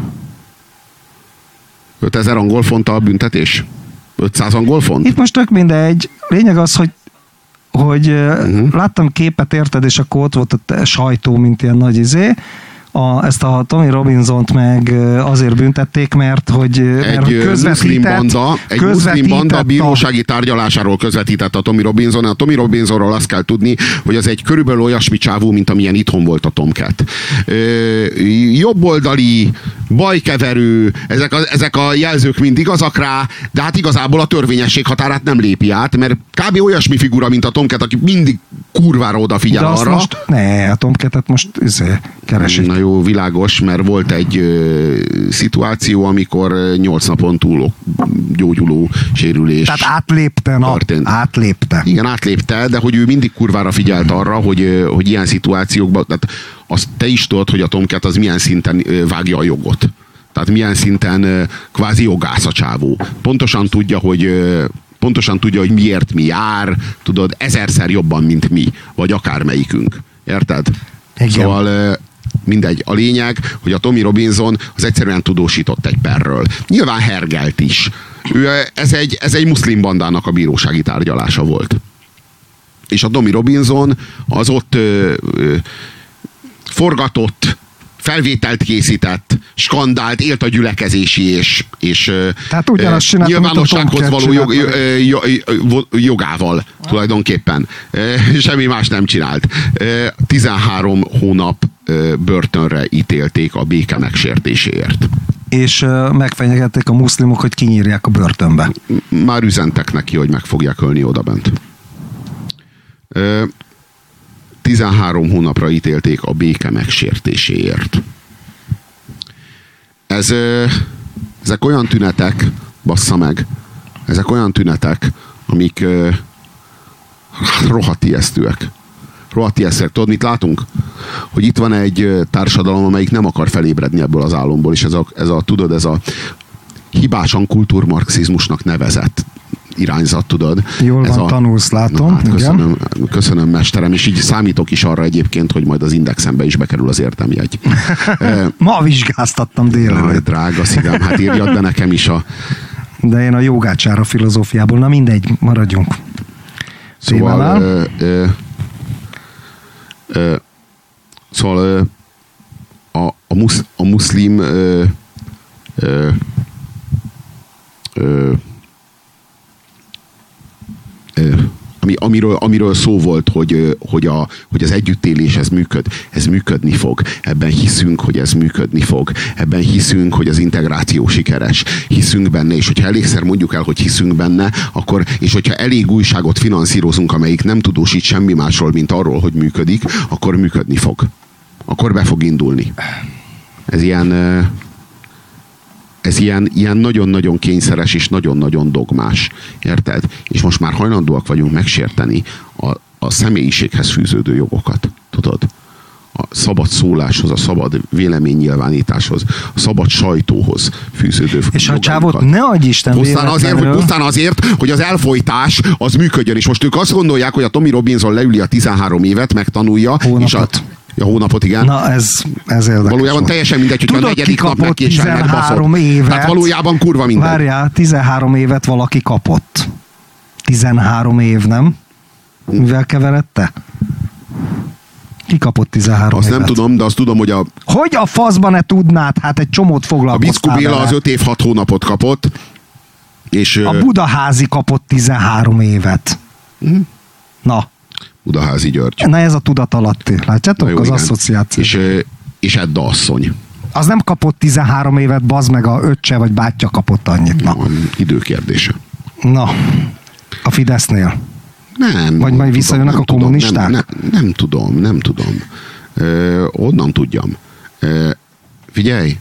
5000 angol font a büntetés? 500 angol font? Itt most tök mindegy. Lényeg az, hogy láttam képet, érted, és akkor ott volt a sajtó, mint ilyen nagy ezt a Tommy Robinsont meg azért büntették, mert muszlim banda bírósági tárgyalásáról közvetített a Tommy Robinson. A Tommy Robinsonról azt kell tudni, hogy az egy körülbelül olyasmi csávó, mint amilyen itthon volt a Tomcat. Jobboldali, bajkeverő, ezek a jelzők mind igazak rá, de hát igazából a törvényesség határát nem lépi át, mert kb. Olyasmi figura, mint a Tomcat, aki mindig kurvára odafigyel arra. A Tomcatet most keresik. Na jó, világos, mert volt egy szituáció, amikor 8 napon túl gyógyuló sérülés. Tehát átlépte. Igen, átlépte, de hogy ő mindig kurvára figyelt arra, hogy ilyen szituációkban, tehát azt te is tudod, hogy a Tomcat az milyen szinten vágja a jogot. Tehát milyen szinten kvázi jogász a csávó. Pontosan tudja, hogy miért mi jár, tudod, 1000-szer jobban, mint mi, vagy akármelyikünk. Érted? Igen. Szóval mindegy. A lényeg, hogy a Tommy Robinson az egyszerűen tudósított egy perről. Nyilván hergelt is. Ez egy muszlim bandának a bírósági tárgyalása volt. És a Tommy Robinson az ott forgatott, felvételt készített, skandált, élt a gyülekezési és nyilvánossághoz való jogával tulajdonképpen. Semmi más nem csinált. 13 hónap börtönre ítélték a béke megsértéséért. És megfenyegették a muszlimok, hogy kinyírják a börtönbe. Már üzentek neki, hogy meg fogják ölni odabent. 13 hónapra ítélték a béke megsértéséért. Ezek olyan tünetek, bassza meg, ezek olyan tünetek, amik rohadt ijesztőek. Tudod, mit látunk? Hogy itt van egy társadalom, amelyik nem akar felébredni ebből az álomból, és ez a hibásan kultúrmarxizmusnak nevezett irányzat, tudod. Jól van, tanulsz, látom. Hát köszönöm, mesterem, és így számítok is arra egyébként, hogy majd az Indexembe is bekerül az értemjegy. Ma vizsgáztattam délelőtt. Drága szívem, hát írjad be nekem is De én a jogácsára filozófiából, na mindegy, maradjunk. Szóval a muszlim amiről szó volt, hogy az együttélés ez működni fog. Ebben hiszünk, hogy ez működni fog. Ebben hiszünk, hogy az integráció sikeres. Hiszünk benne, és hogyha elégszer mondjuk el, hogy hiszünk benne, és hogyha elég újságot finanszírozunk, amelyik nem tudósít semmi másról, mint arról, hogy működik, akkor működni fog. Akkor be fog indulni. Ez ilyen nagyon-nagyon kényszeres és nagyon-nagyon dogmás. Érted? És most már hajlandóak vagyunk megsérteni a személyiséghez fűződő jogokat. Tudod? A szabad szóláshoz, a szabad véleménynyilvánításhoz, a szabad sajtóhoz fűződő jogokat. És a csávot ne adj Isten pusztán azért, hogy az elfojtás az működjön. És most ők azt gondolják, hogy a Tommy Robinson leüli a 13 évet, megtanulja. Hónapot. A hónapot, igen. Na ez érdekes. Valójában teljesen mindegy, hogy a negyedik nap megkésel, 13 évet. Tehát valójában kurva minden. Várjál, 13 évet valaki kapott. 13 év, nem? Mivel keveredte? Ki kapott 13 azt évet? Nem tudom, de azt tudom, hogy Hogy a faszba ne tudnád? Hát egy csomót foglalkoztál. A Biczku Béla az 5 év 6 hónapot kapott. És a Budaházi kapott 13 évet. Na. Budaházi György. Na ez a tudatalatti. Látjátok? Jó, az igen. asszociáció. És Edda asszony. Az nem kapott 13 évet, bazd meg, a öccse vagy bátyja kapott annyit. Na, Időkérdése. na a Fidesznél. Nem. Vagy majd visszajönnek a kommunisták? Nem tudom. Onnan tudjam. Figyelj,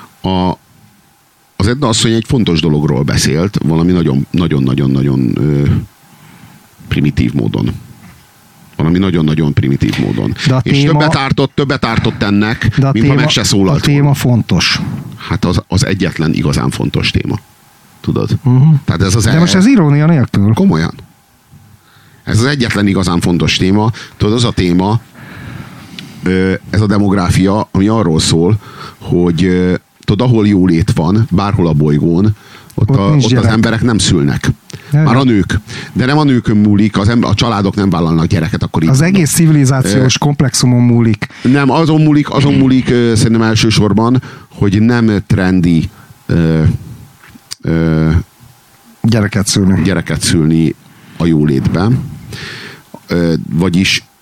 az Edda asszony egy fontos dologról beszélt, valami nagyon-nagyon primitív módon. Valami nagyon-nagyon primitív módon. És többet ártott ennek, mint ha meg se szólalt. A téma fontos. Hát az egyetlen igazán fontos téma. Tudod? Tehát De most ez irónia nélkül. Komolyan. Ez az egyetlen igazán fontos téma. Tudod, az a téma, ez a demográfia, ami arról szól, hogy tudod, ahol jólét van, bárhol a bolygón, ott az emberek nem szülnek. Már a nők. De nem a nőkön múlik, a családok nem vállalnak gyereket. Akkor az egész civilizációs komplexumon múlik. Nem, azon múlik szerintem elsősorban, hogy nem trendi gyereket szülni a jólétben. Vagyis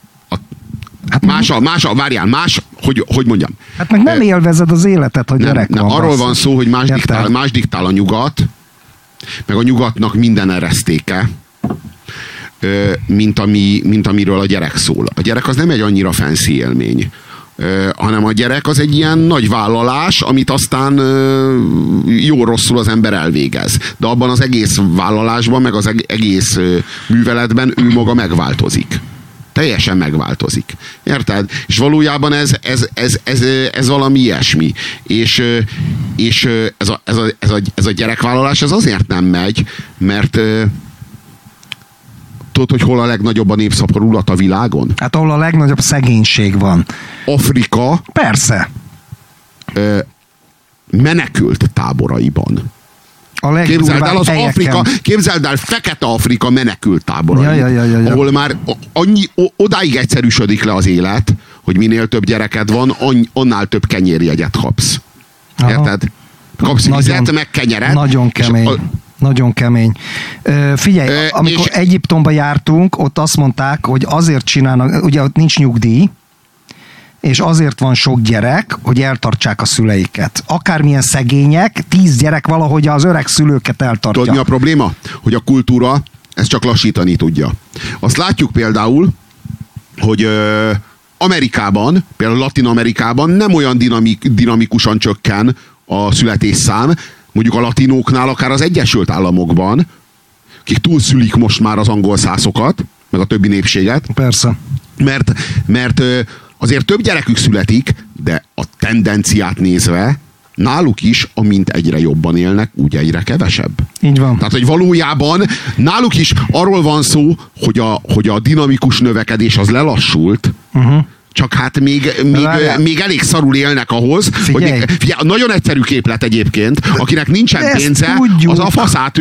hogy mondjam. Hát meg nem élvezed az életet, hogy gyerek van. Arról van szó, hogy más diktál a nyugat, meg a nyugatnak minden eresztéke, mint amiről a gyerek szól. A gyerek az nem egy annyira fancy élmény, hanem a gyerek az egy ilyen nagy vállalás, amit aztán jó-rosszul az ember elvégez. De abban az egész vállalásban, meg az egész műveletben ő maga megváltozik. Teljesen megváltozik. Érted? És valójában ez valami ilyesmi. És ez a gyerekvállalás ez azért nem megy, mert tudod, hogy hol a legnagyobb a népszaporulat a világon? Hát ahol a legnagyobb szegénység van. Afrika. Persze. Menekült táboraiban. Képzeld el Fekete Afrika menekült táborai, ahol már odáig egyszerűsödik le az élet, hogy minél több gyereked van, annál több kenyérjegyet kapsz. Érted? Kapsz vizet, meg kenyeret. Nagyon kemény. Nagyon kemény. Figyelj, amikor Egyiptomba jártunk, ott azt mondták, hogy azért csinálnak, ugye ott nincs nyugdíj, és azért van sok gyerek, hogy eltartsák a szüleiket. Akármilyen szegények, 10 gyerek valahogy az öreg szülőket eltartja. Tudod, mi a probléma? Hogy a kultúra ezt csak lassítani tudja. Azt látjuk például, hogy Amerikában, például Latin-Amerikában nem olyan dinamikusan csökken a születésszám, mondjuk a latinóknál, akár az Egyesült Államokban, akik túlszülik most már az angol szászokat, meg a többi népséget. Persze. Mert azért több gyerekük születik, de a tendenciát nézve náluk is, amint egyre jobban élnek, úgy egyre kevesebb. Így van. Tehát, hogy valójában náluk is arról van szó, hogy a dinamikus növekedés az lelassult, csak hát még elég szarul élnek ahhoz, figyelj, nagyon egyszerű képlet egyébként, akinek nincsen pénze, az a faszát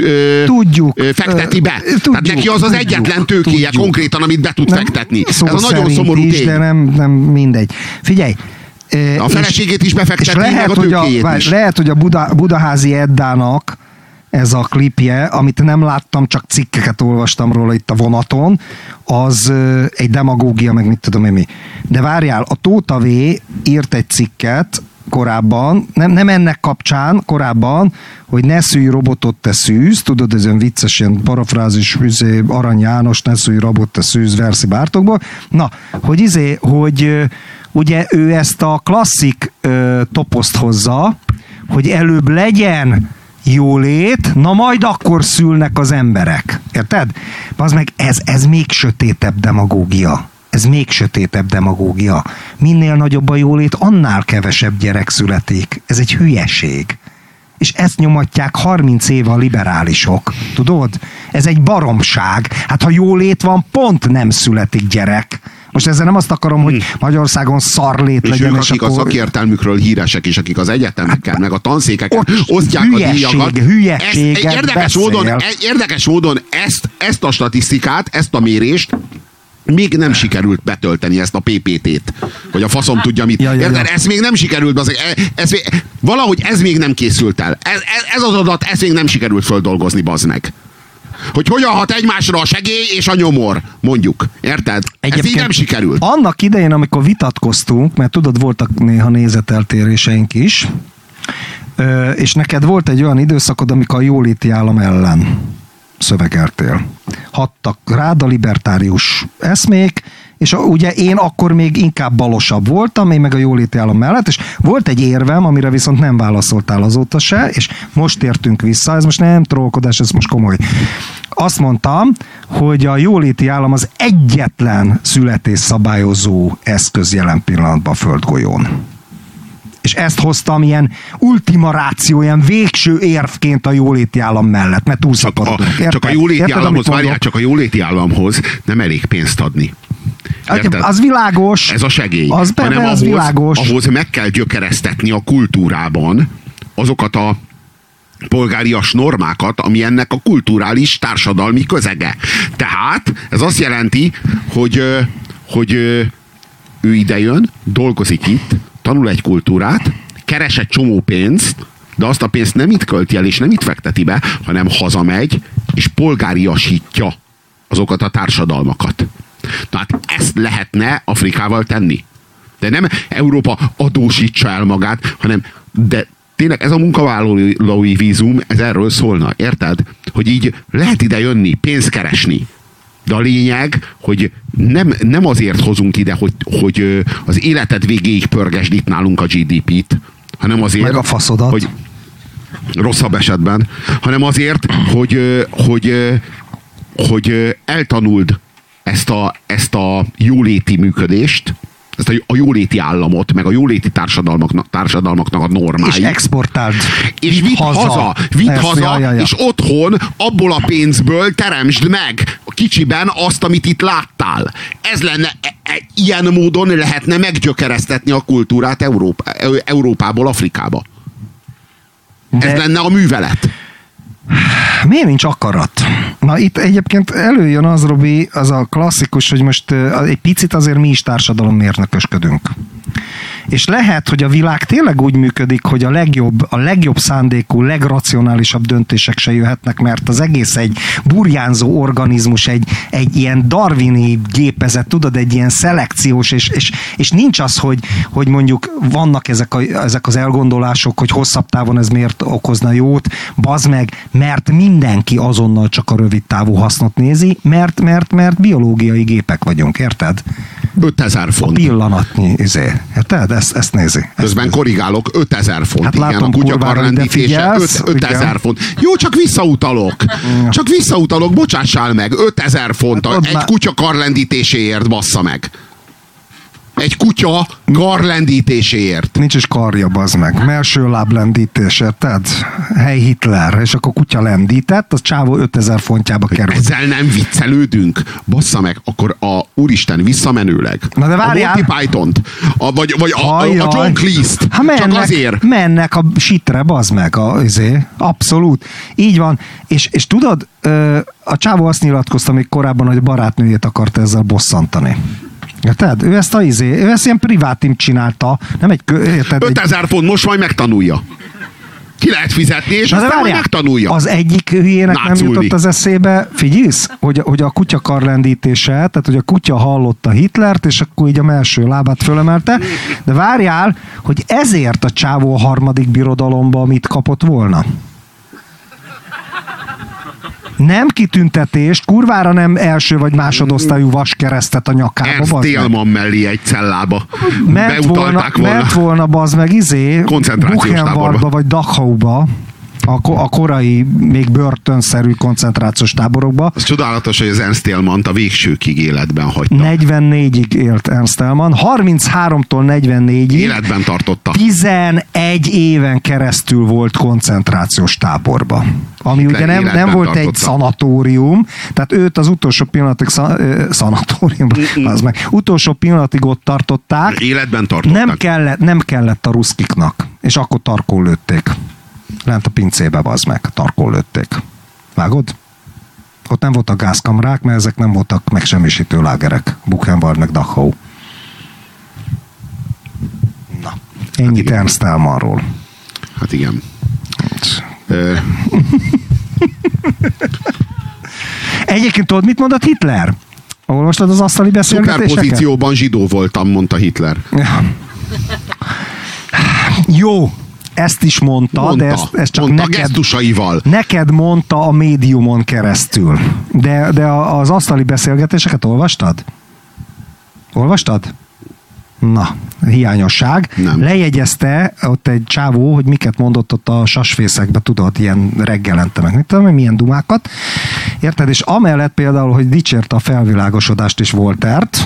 fekteti be. Tehát neki az egyetlen tőkéje konkrétan, amit be tud fektetni. Ez a nagyon szomorú tény. De nem mindegy. Figyelj, a feleségét is befekteti, meg a tőkéjét is. Lehet, hogy a Budaházi Eddának ez a klipje, amit nem láttam, csak cikkeket olvastam róla itt a vonaton, az egy demagógia, meg mit tudom én mi. De várjál, a Tóta V írt egy cikket korábban, nem ennek kapcsán, korábban, hogy ne szülj robotot, te szűz, tudod, ez olyan vicces, ilyen parafrázis, Arany János, ne szülj robot, te szűz, Verszi Bártokból. Na, hogy ugye ő ezt a klasszik toposzt hozza, hogy előbb legyen jólét, na majd akkor szülnek az emberek. Érted? Az meg ez még sötétebb demagógia. Ez még sötétebb demagógia. Minél nagyobb a jólét, annál kevesebb gyerek születik. Ez egy hülyeség. És ezt nyomatják 30 éve a liberálisok. Tudod? Ez egy baromság. Hát ha jólét van, pont nem születik gyerek. Most ezzel nem azt akarom, hogy Magyarországon szarlét legyen. És ők, akik a szakértelmükről híresek, és akik az egyetemeken, meg a tanszékeken osztják a díjakat. Érdekes módon ezt a statisztikát, ezt a mérést még nem sikerült betölteni, ezt a PPT-t. Vagy a faszom tudja mit. Ez még nem sikerült. Valahogy ez még nem készült el. Ez az adat, ez még nem sikerült földolgozni, bazd meg. Hogy hogyan hat egymásra a segély és a nyomor, mondjuk. Érted? Ez így nem sikerült. Annak idején, amikor vitatkoztunk, mert tudod, voltak néha nézeteltéréseink is, és neked volt egy olyan időszakod, amikor a jóléti állam ellen szövegeltél. Hattak rád a libertárius eszmék, és ugye én akkor még inkább balosabb voltam, én meg a jóléti állam mellett, és volt egy érvem, amire viszont nem válaszoltál azóta se, és most értünk vissza, ez most nem trollkodás, ez most komoly. Azt mondtam, hogy a jóléti állam az egyetlen születésszabályozó eszköz jelen pillanatban a földgolyón. És ezt hoztam ilyen ultima ratio, ilyen végső érvként a jóléti állam mellett, mert túlszaporodunk. Csak a jóléti államhoz, várjál, csak a jóléti államhoz nem elég pénzt adni. Érted? Az világos. Ez a segély. Hanem az világos. Ahhoz meg kell gyökeresztetni a kultúrában azokat a polgárias normákat, ami ennek a kulturális társadalmi közege. Tehát ez azt jelenti, hogy ő idejön, dolgozik itt, tanul egy kultúrát, keres egy csomó pénzt, de azt a pénzt nem itt költi el, és nem itt fekteti be, hanem hazamegy, és polgáriasítja azokat a társadalmakat. Tehát ezt lehetne Afrikával tenni. De nem Európa adósítsa el magát, hanem de tényleg ez a munkavállalói vízum, ez erről szólna, érted? Hogy így lehet ide jönni, pénzt keresni. De a lényeg, hogy nem azért hozunk ide, hogy az életed végéig pörgesd itt nálunk a GDP-t, hanem azért, meg a faszodat. Hogy rosszabb esetben, hanem azért, hogy eltanuld ezt a jóléti működést, ezt a jóléti államot, meg a jóléti társadalmaknak a normáit. És exportáld. És vidd haza, és otthon abból a pénzből teremtsd meg kicsiben azt, amit itt láttál. Ez lenne, ilyen módon lehetne meggyökeresztetni a kultúrát Európából Afrikába. Ez lenne a művelet. Miért nincs akarat? Na itt egyébként előjön az, Robi, az a klasszikus, hogy most egy picit azért mi is társadalommérnökösködünk. És lehet, hogy a világ tényleg úgy működik, hogy a legjobb szándékú, legracionálisabb döntések se jöhetnek, mert az egész egy burjánzó organizmus, egy ilyen darwini gépezet, tudod, egy ilyen szelekciós, és nincs az, hogy mondjuk vannak ezek az elgondolások, hogy hosszabb távon ez miért okozna jót, bazd meg, mert mindenki azonnal csak a rövid távú hasznot nézi, mert biológiai gépek vagyunk, érted? 5000 font. A pillanatnyi, érted? Ezt nézi. Közben korrigálok, 5000 font. Hát igen, látom, a kutya karlendítése 5000 font. Jó, csak visszautalok. Csak visszautalok, bocsássál meg. 5000 font hát egy kutya karlendítéséért, bassza meg. Egy kutya karlendítéséért. Nincs is karja, bazd meg. Melső láblendítés, érted? Hey Hitler. És akkor kutya lendített, az csávó 5000 fontjába került. Ezzel nem viccelődünk. Bassza meg, akkor a úristen visszamenőleg. Na de várjál. A Monty Pythont. Vagy a John Cleese-t. Csak azért. Mennek a sitre, bazd meg. Abszolút. Így van. És tudod, a csávó azt nyilatkozta még korábban, hogy a barátnőjét akarta ezzel bosszantani. Érted? Ő ezt ilyen privátim csinálta. Nem egy... Érted, 5000 font, most majd megtanulja. Ki lehet fizetni, és aztán majd megtanulja. Az egyik hülyének nem jutott az eszébe, figyelsz, hogy a kutya karlendítése, tehát hogy a kutya hallotta Hitlert, és akkor így a melső lábát fölemelte, de várjál, hogy ezért a csávó a harmadik birodalomba mit kapott volna. Nem kitüntetést, kurvára nem első vagy másodosztályú vaskeresztet a nyakába. Ernst Thälmann mellé egy cellába. Ment volna bazd meg Buchenwaldba vagy Dachauba, a korai, még börtönszerű koncentrációs táborokba. Az csodálatos, hogy az Ernst Thälmannt a végsőkig életben hagyta. 44-ig élt Ernst Thälmann, 33-tól 44-ig. Életben tartotta. 11 éven keresztül volt koncentrációs táborba. Ami ugye nem volt egy szanatórium, tehát őt az utolsó pillanatig utolsó pillanatig ott tartották. Életben tartották. Nem kellett a ruszkiknak, és akkor tarkón lőtték. Lent a pincébe, bazd meg, tarkón lőtték. Vágod? Ott nem voltak gázkamrák, mert ezek nem voltak megsemmisítő lágerek. Buchenwald meg Dachau. Na, ennyit hát Ernst Thälmannról. Hát igen. Egyébként tudod, mit mondott Hitler? Olvastad az asztali beszélgetéseket? Szuperpozícióban zsidó voltam, mondta Hitler. Jó, ezt is mondta, de ezt csak mondta gesztusaival. Neked mondta a médiumon keresztül. De az asztali beszélgetéseket olvastad? Olvastad? Na, hiányosság. Nem. Lejegyezte ott egy csávó, hogy miket mondott ott a sasfészekbe, tudod, ilyen reggelente meg, mit tudom, milyen dumákat. Érted? És amellett például, hogy dicsérte a felvilágosodást és Voltairet,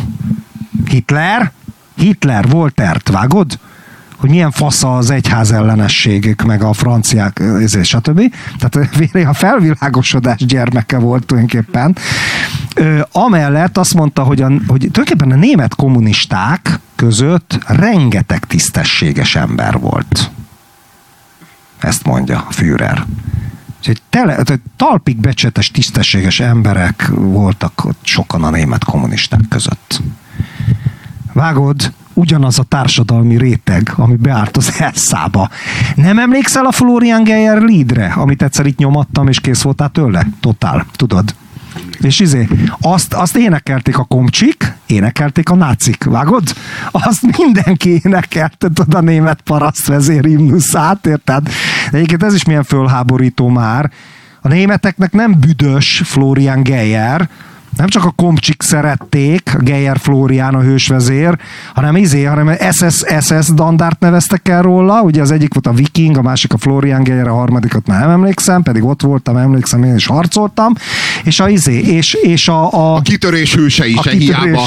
Hitler, Voltairet, vágod? Hogy milyen fasz az egyház ellenességük, meg a franciák, stb. Tehát a felvilágosodás gyermeke volt tulajdonképpen. Amellett azt mondta, hogy tulajdonképpen a német kommunisták között rengeteg tisztességes ember volt. Ezt mondja a Führer. Úgyhogy talpig becsetes, tisztességes emberek voltak sokan a német kommunisták között. Vágod? Ugyanaz a társadalmi réteg, ami beállt az elszába. Nem emlékszel a Florian Geyer Liedre, amit egyszer itt nyomattam, és kész voltál tőle? Totál, tudod? És azt énekelték a komcsik, énekelték a nácik, vágod? Azt mindenki énekelte, tudod, a német parasztvezér himnuszát, érted? Egyébként ez is milyen fölháborító már. A németeknek nem büdös Florian Geyer, nem csak a komcsik szerették, a Geyer Florian a hősvezér, hanem SS dandárt neveztek el róla, ugye az egyik volt a Viking, a másik a Florian Geyer, a harmadikat már nem emlékszem, pedig ott voltam, emlékszem, én is harcoltam, és a kitörés hősei se hiába.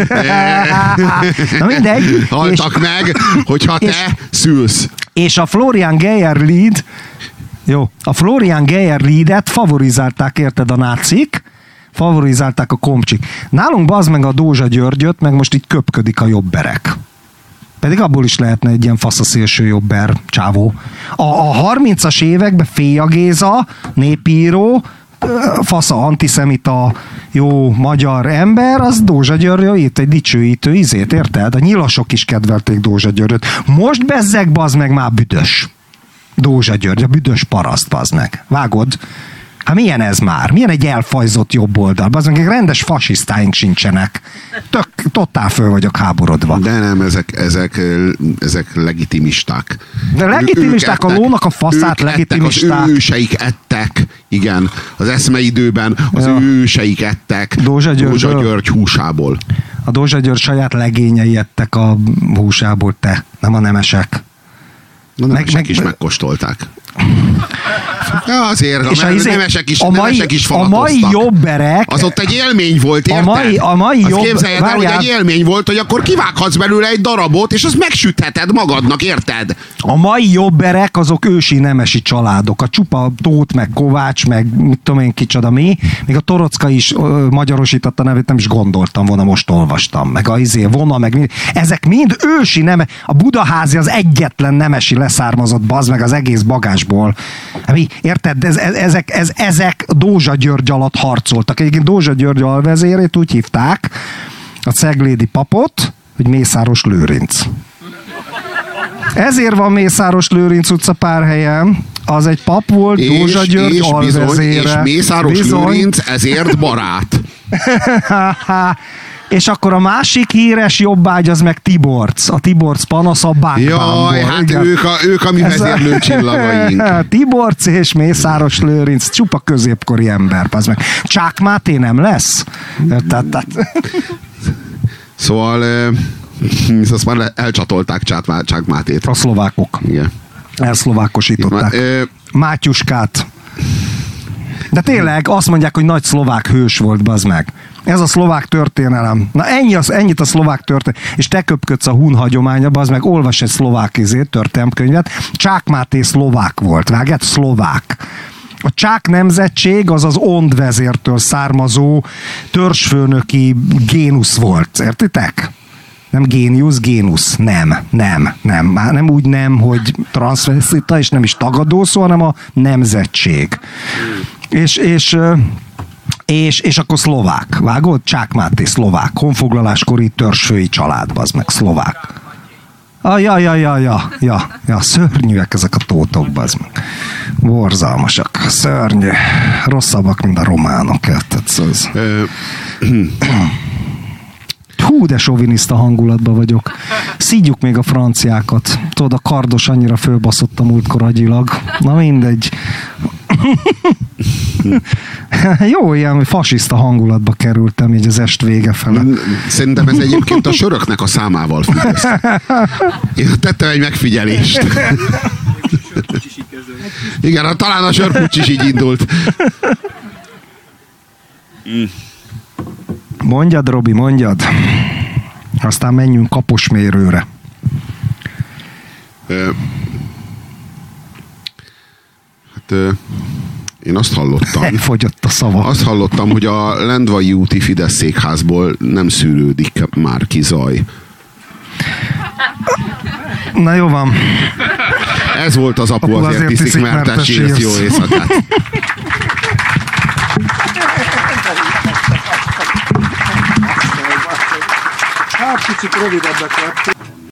Na mindegy. Haltak meg, hogyha te szülsz. És a Florian Geyer Lied, a Florian Geyer Liedet favorizálták, érted, a nácik, favorizálták a komcsik. Nálunk bazd meg a Dózsa Györgyöt, meg most így köpködik a jobberek. Pedig abból is lehetne egy ilyen faszaszélső jobber csávó. A 30-as években Féja Géza, népíró, fasza antiszemita, jó magyar ember, az Dózsa György írt egy dicsőítő izét, érted? A nyilasok is kedvelték Dózsa Györgyöt. Most bezzeg bazd meg már büdös. Dózsa György, a büdös paraszt, bazd meg. Vágod? Hát milyen ez már? Milyen egy elfajzott jobb oldal? Azon rendes fasisztáink sincsenek. Totál föl vagyok háborodva. De nem, ezek legitimisták. De legitimisták, a lónak a faszát legitimisták. Az őseik ettek, igen. Az eszmeidőben az őseik ettek Dózsa György húsából. A Dózsa György saját legényei ettek a húsából, nem a nemesek. A nemesek is megkóstolták. Ja, azért, a nemesek is falatoztak. A mai jobberek... Az ott egy élmény volt, érted? A mai azt képzeljed el, hogy egy élmény volt, hogy akkor kivághatsz belőle egy darabot, és azt megsütheted magadnak, érted? A mai jobberek azok ősi nemesi családok. A csupa Tóth, meg Kovács, meg mit tudom én kicsoda mi. Még a Torocka is magyarosította nevét, nem is gondoltam volna, most olvastam. Meg a Vona, meg mind. Ezek mind ősi neme. A Budaházi az egyetlen nemesi leszármazott, bazd meg az egész bagásból. Érted? Ezek Dózsa György alatt harcoltak. Egyébként Dózsa György alvezérét úgy hívták, a ceglédi papot, hogy Mészáros Lőrinc. Ezért van Mészáros Lőrinc utca pár helyen. Az egy pap volt, Dózsa György alvezére. És Mészáros Lőrinc ezért barát. És akkor a másik híres jobbágy az meg Tiborc. A Tiborc panasz a bánkbámból. Jaj, hát ők a mi vezérlő csillagaink. Tiborc és Mészáros Lőrinc, csupa középkori ember. Az meg Csák Máté nem lesz? Szóval azt már elcsatolták Csák Mátét. A szlovákok. Igen. Elszlovákosították. Mátyuskát. De tényleg azt mondják, hogy nagy szlovák hős volt, bazd meg. Ez a szlovák történelem. Na ennyit a szlovák történelem. És te köpködsz a hun hagyományba, az meg olvas egy szlovák történelemkönyvet. Csák Máté szlovák volt, vágjátok? Szlovák. A csák nemzetség az az Ond vezértől származó törzsfőnöki génusz volt. Értitek? Nem géniusz, génusz. Nem. Már nem úgy nem, hogy transzveszita, és nem is tagadó szó, hanem a nemzetség. És akkor szlovák. Vágod? Csák Máté szlovák. Honfoglaláskori törzsfői családban, az meg szlovák. Ja, szörnyűek ezek a tótok, bazd meg. Borzalmasak, szörnyű, rosszabbak, mint a románok. Hú, de soviniszta hangulatban vagyok. Szídjuk még a franciákat. Tudod, a Kardos annyira fölbaszott a múltkor agyilag. Na mindegy. Jó, ilyen fasiszta hangulatba kerültem így az est vége fele. Szerintem ez egyébként a söröknek a számával függ össze. Én tettem egy megfigyelést. Igen, talán a sörpucs is így indult. Mondjad, Robi, mondjad. Aztán menjünk kaposmérőre. Én azt hallottam. Elfogyott a szava. Azt hallottam, hogy a Lendvai úti Fidesz székházból nem szűrődik már ki zaj. Na jó van. Ez volt az Apu azért iszik, mert sírsz. Jó éjszakát. Hát kicsit rövidebbek lett.